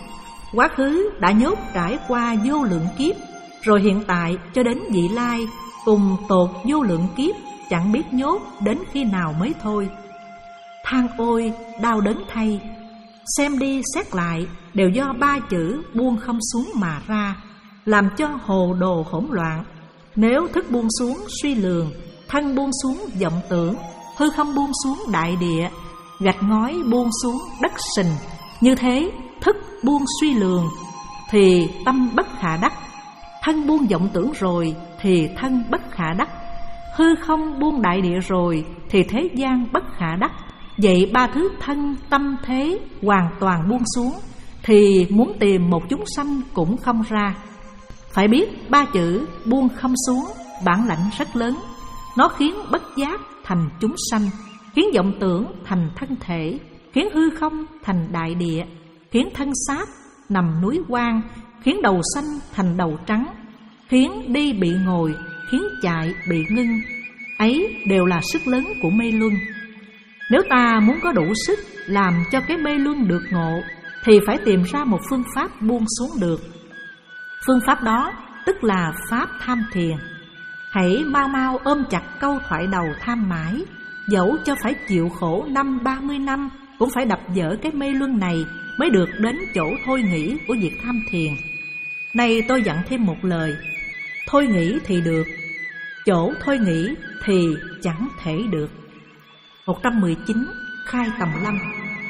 Quá khứ đã nhốt trải qua vô lượng kiếp, rồi hiện tại cho đến vị lai, cùng tột vô lượng kiếp, chẳng biết nhốt đến khi nào mới thôi. Than ôi, đau đớn thay. Xem đi xét lại, đều do ba chữ buông không xuống mà ra, làm cho hồ đồ hỗn loạn. Nếu thức buông xuống suy lường, thân buông xuống vọng tưởng, hư không buông xuống đại địa, gạch ngói buông xuống đất sình, như thế thức buông suy lường thì tâm bất khả đắc, thân buông vọng tưởng rồi thì thân bất khả đắc, hư không buông đại địa rồi thì thế gian bất khả đắc. Vậy ba thứ thân tâm thế hoàn toàn buông xuống thì muốn tìm một chúng sanh cũng không ra. Phải biết ba chữ buông không xuống bản lãnh rất lớn. Nó khiến bất giác thành chúng sanh, khiến vọng tưởng thành thân thể, khiến hư không thành đại địa, khiến thân xác nằm núi quan, khiến đầu xanh thành đầu trắng, khiến đi bị ngồi, khiến chạy bị ngưng. Ấy đều là sức lớn của mê luân. Nếu ta muốn có đủ sức làm cho cái mê luân được ngộ, thì phải tìm ra một phương pháp buông xuống được. Phương pháp đó tức là pháp tham thiền. Hãy mau mau ôm chặt câu thoại đầu tham mãi, dẫu cho phải chịu khổ năm ba mươi năm, cũng phải đập vỡ cái mê luân này mới được đến chỗ thôi nghĩ của việc tham thiền. Nay tôi dặn thêm một lời: thôi nghĩ thì được, chỗ thôi nghĩ thì chẳng thể được. Một trăm mười chín. Khai tầm lâm.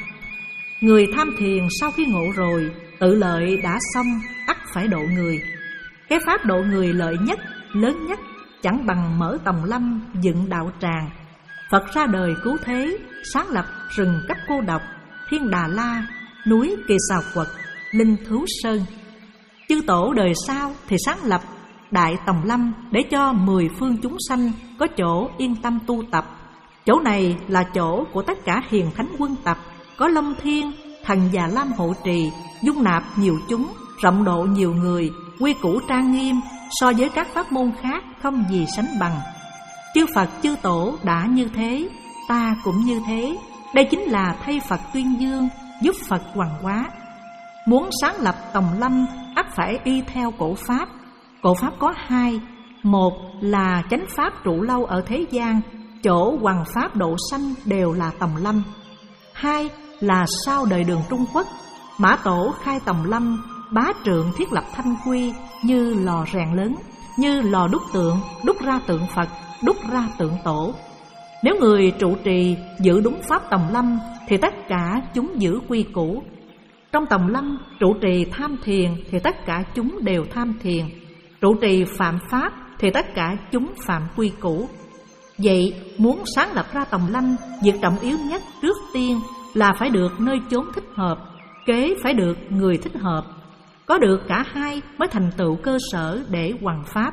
Người tham thiền sau khi ngộ rồi, tự lợi đã xong, ắt phải độ người. Cái pháp độ người lợi nhất, lớn nhất, chẳng bằng mở tòng lâm dựng đạo tràng. Phật ra đời cứu thế, sáng lập rừng cách cô độc, Thiên Đà La, núi Kỳ Xào Quật, Linh Thú Sơn. Chư tổ đời sau thì sáng lập Đại Tòng Lâm để cho mười phương chúng sanh có chỗ yên tâm tu tập. Chỗ này là chỗ của tất cả hiền thánh quân tập, có Long Thiên, Thần Già Lam hộ trì, dung nạp nhiều chúng, rộng độ nhiều người, quy củ trang nghiêm, so với các pháp môn khác không gì sánh bằng. Chư Phật chư tổ đã như thế, ta cũng như thế. Đây chính là thay Phật tuyên dương, giúp Phật hoằng hóa. Muốn sáng lập tòng lâm, ắt phải y theo cổ pháp. Cổ pháp có hai: một là chánh pháp trụ lâu ở thế gian, chỗ hoằng pháp độ sanh đều là tòng lâm. Hai là sau đời Đường Trung Quốc, Mã Tổ khai tòng lâm, bá trượng thiết lập thanh quy, như lò rèn lớn, như lò đúc tượng, đúc ra tượng Phật, đúc ra tượng tổ. Nếu người trụ trì giữ đúng pháp tòng lâm thì tất cả chúng giữ quy củ. Trong tòng lâm trụ trì tham thiền thì tất cả chúng đều tham thiền. Trụ trì phạm pháp thì tất cả chúng phạm quy củ. Vậy muốn sáng lập ra tòng lâm, việc trọng yếu nhất trước tiên là phải được nơi chốn thích hợp, kế phải được người thích hợp. Có được cả hai mới thành tựu cơ sở để hoằng pháp.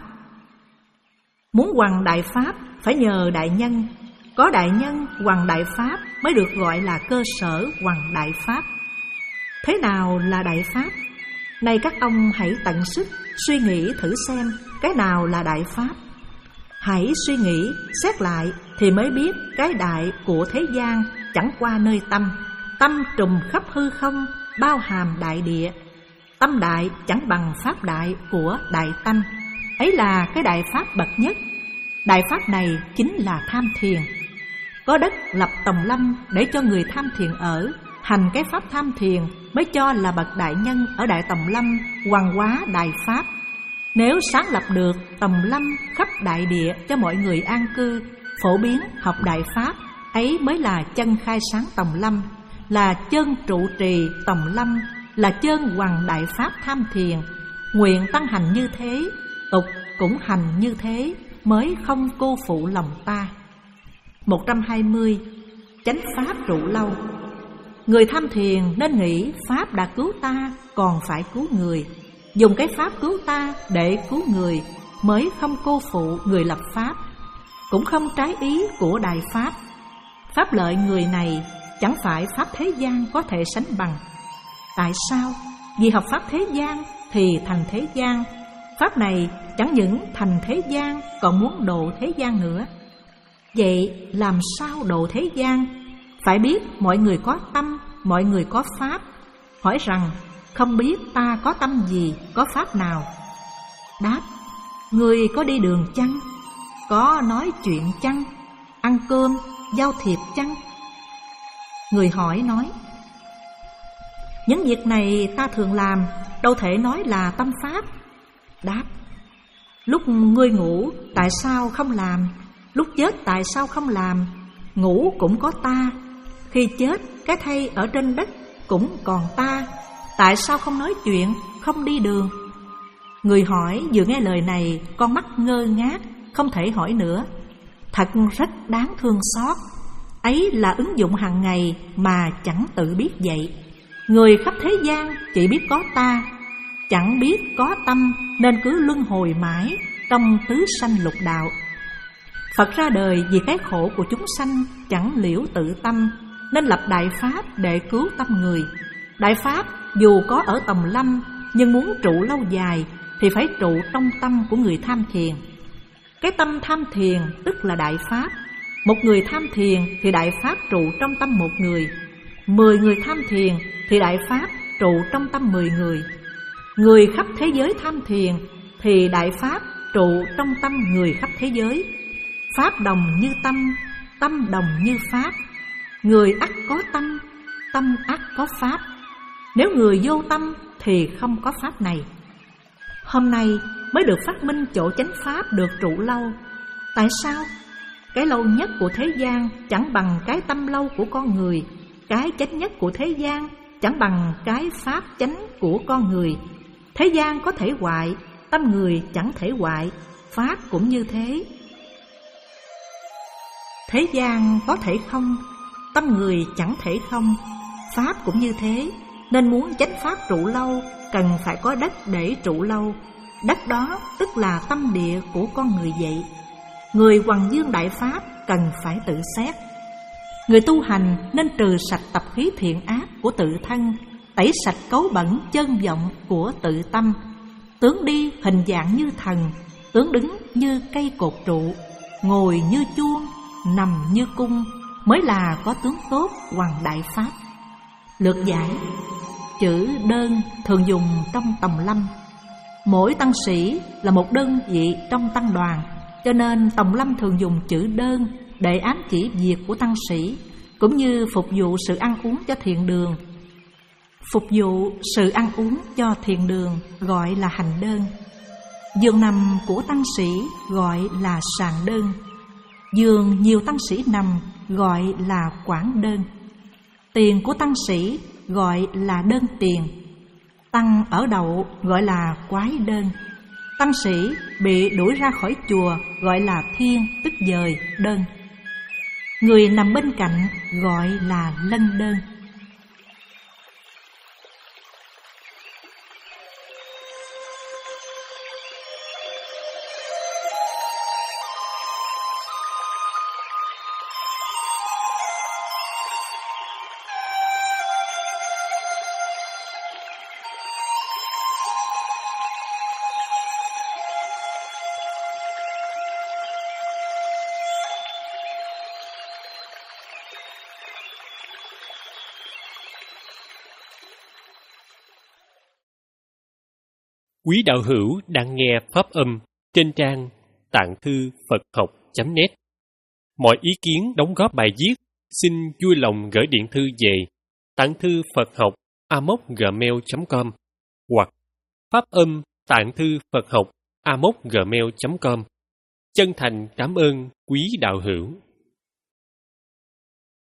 Muốn hoằng đại pháp phải nhờ đại nhân, có đại nhân hoằng đại pháp mới được gọi là cơ sở hoằng đại pháp. Thế nào là đại pháp? Này các ông hãy tận sức suy nghĩ thử xem cái nào là đại pháp. Hãy suy nghĩ, xét lại thì mới biết cái đại của thế gian chẳng qua nơi tâm. Tâm trùm khắp hư không, bao hàm đại địa. Tâm đại chẳng bằng pháp đại của đại tâm. Ấy là cái đại pháp bậc nhất. Đại pháp này chính là tham thiền. Có đất lập tòng lâm để cho người tham thiền ở, hành cái pháp tham thiền mới cho là bậc đại nhân ở đại tòng lâm, hoằng hóa đại pháp. Nếu sáng lập được tòng lâm khắp đại địa cho mọi người an cư, phổ biến học đại pháp, ấy mới là chân khai sáng tòng lâm, là chân trụ trì tòng lâm, là chân hoằng đại pháp tham thiền. Nguyện tăng hành như thế, tục cũng hành như thế, mới không cô phụ lòng ta. Một trăm hai mươi. Chánh pháp trụ lâu. Người tham thiền nên nghĩ pháp đã cứu ta, còn phải cứu người. Dùng cái pháp cứu ta để cứu người, mới không cô phụ người lập pháp, cũng không trái ý của đại pháp. Pháp lợi người này chẳng phải pháp thế gian có thể sánh bằng. Tại sao? Vì học pháp thế gian thì thành thế gian. Pháp này chẳng những thành thế gian, còn muốn độ thế gian nữa. Vậy làm sao độ thế gian? Phải biết mọi người có tâm, mọi người có pháp. Hỏi rằng không biết ta có tâm gì, có pháp nào. Đáp: Người có đi đường chăng? Có nói chuyện chăng? Ăn cơm, giao thiệp chăng? Người hỏi nói: Những việc này ta thường làm, đâu thể nói là tâm pháp. Đáp: Lúc ngươi ngủ tại sao không làm? Lúc chết tại sao không làm? Ngủ cũng có ta, khi chết cái thây ở trên đất cũng còn ta, tại sao không nói chuyện, không đi đường? Người hỏi vừa nghe lời này, con mắt ngơ ngác, không thể hỏi nữa. Thật rất đáng thương xót. Ấy là ứng dụng hàng ngày mà chẳng tự biết vậy. Người khắp thế gian chỉ biết có ta, chẳng biết có tâm, nên cứ luân hồi mãi trong tứ sanh lục đạo. Phật ra đời vì cái khổ của chúng sanh chẳng liễu tự tâm, nên lập đại pháp để cứu tâm người. Đại pháp dù có ở tầng lâm, nhưng muốn trụ lâu dài thì phải trụ trong tâm của người tham thiền. Cái tâm tham thiền tức là đại pháp. Một người tham thiền thì đại pháp trụ trong tâm một người. Mười người tham thiền thì đại pháp trụ trong tâm mười người. Người khắp thế giới tham thiền thì đại pháp trụ trong tâm người khắp thế giới. Pháp đồng như tâm, tâm đồng như pháp. Người ắt có tâm, tâm ắt có pháp. Nếu người vô tâm thì không có pháp này. Hôm nay mới được phát minh chỗ chánh pháp được trụ lâu. Tại sao? Cái lâu nhất của thế gian chẳng bằng cái tâm lâu của con người. Cái chánh nhất của thế gian chẳng bằng cái pháp chánh của con người. Thế gian có thể hoại, tâm người chẳng thể hoại, pháp cũng như thế. Thế gian có thể không, tâm người chẳng thể không, pháp cũng như thế. Nên muốn chánh pháp trụ lâu, cần phải có đất để trụ lâu. Đất đó tức là tâm địa của con người vậy. Người hoằng dương đại pháp cần phải tự xét. Người tu hành nên trừ sạch tập khí thiện ác của tự thân, tẩy sạch cấu bẩn chân vọng của tự tâm. Tướng đi hình dạng như thần, tướng đứng như cây cột trụ, ngồi như chuông, nằm như cung, mới là có tướng tốt hoằng đại pháp. Lược giải: chữ đơn thường dùng trong tòng lâm. Mỗi tăng sĩ là một đơn vị trong tăng đoàn, cho nên tòng lâm thường dùng chữ đơn để ám chỉ việc của tăng sĩ, cũng như phục vụ sự ăn uống cho thiền đường. Phục vụ sự ăn uống cho thiền đường gọi là hành đơn. Giường nằm của tăng sĩ gọi là sàn đơn. Giường nhiều tăng sĩ nằm gọi là quảng đơn. Tiền của tăng sĩ gọi là đơn tiền. Tăng ở đậu gọi là quái đơn. Tăng sĩ bị đuổi ra khỏi chùa gọi là thiên, tức dời đơn. Người nằm bên cạnh gọi là lân đơn. Quý đạo hữu đang nghe pháp âm trên trang tạng thư Phật học chấm net. Mọi ý kiến đóng góp bài viết xin vui lòng gửi điện thư về tạng thư Phật học a m o gmail chấm com hoặc pháp âm tạng thư Phật học a m o gmail chấm com. Chân thành cảm ơn quý đạo hữu.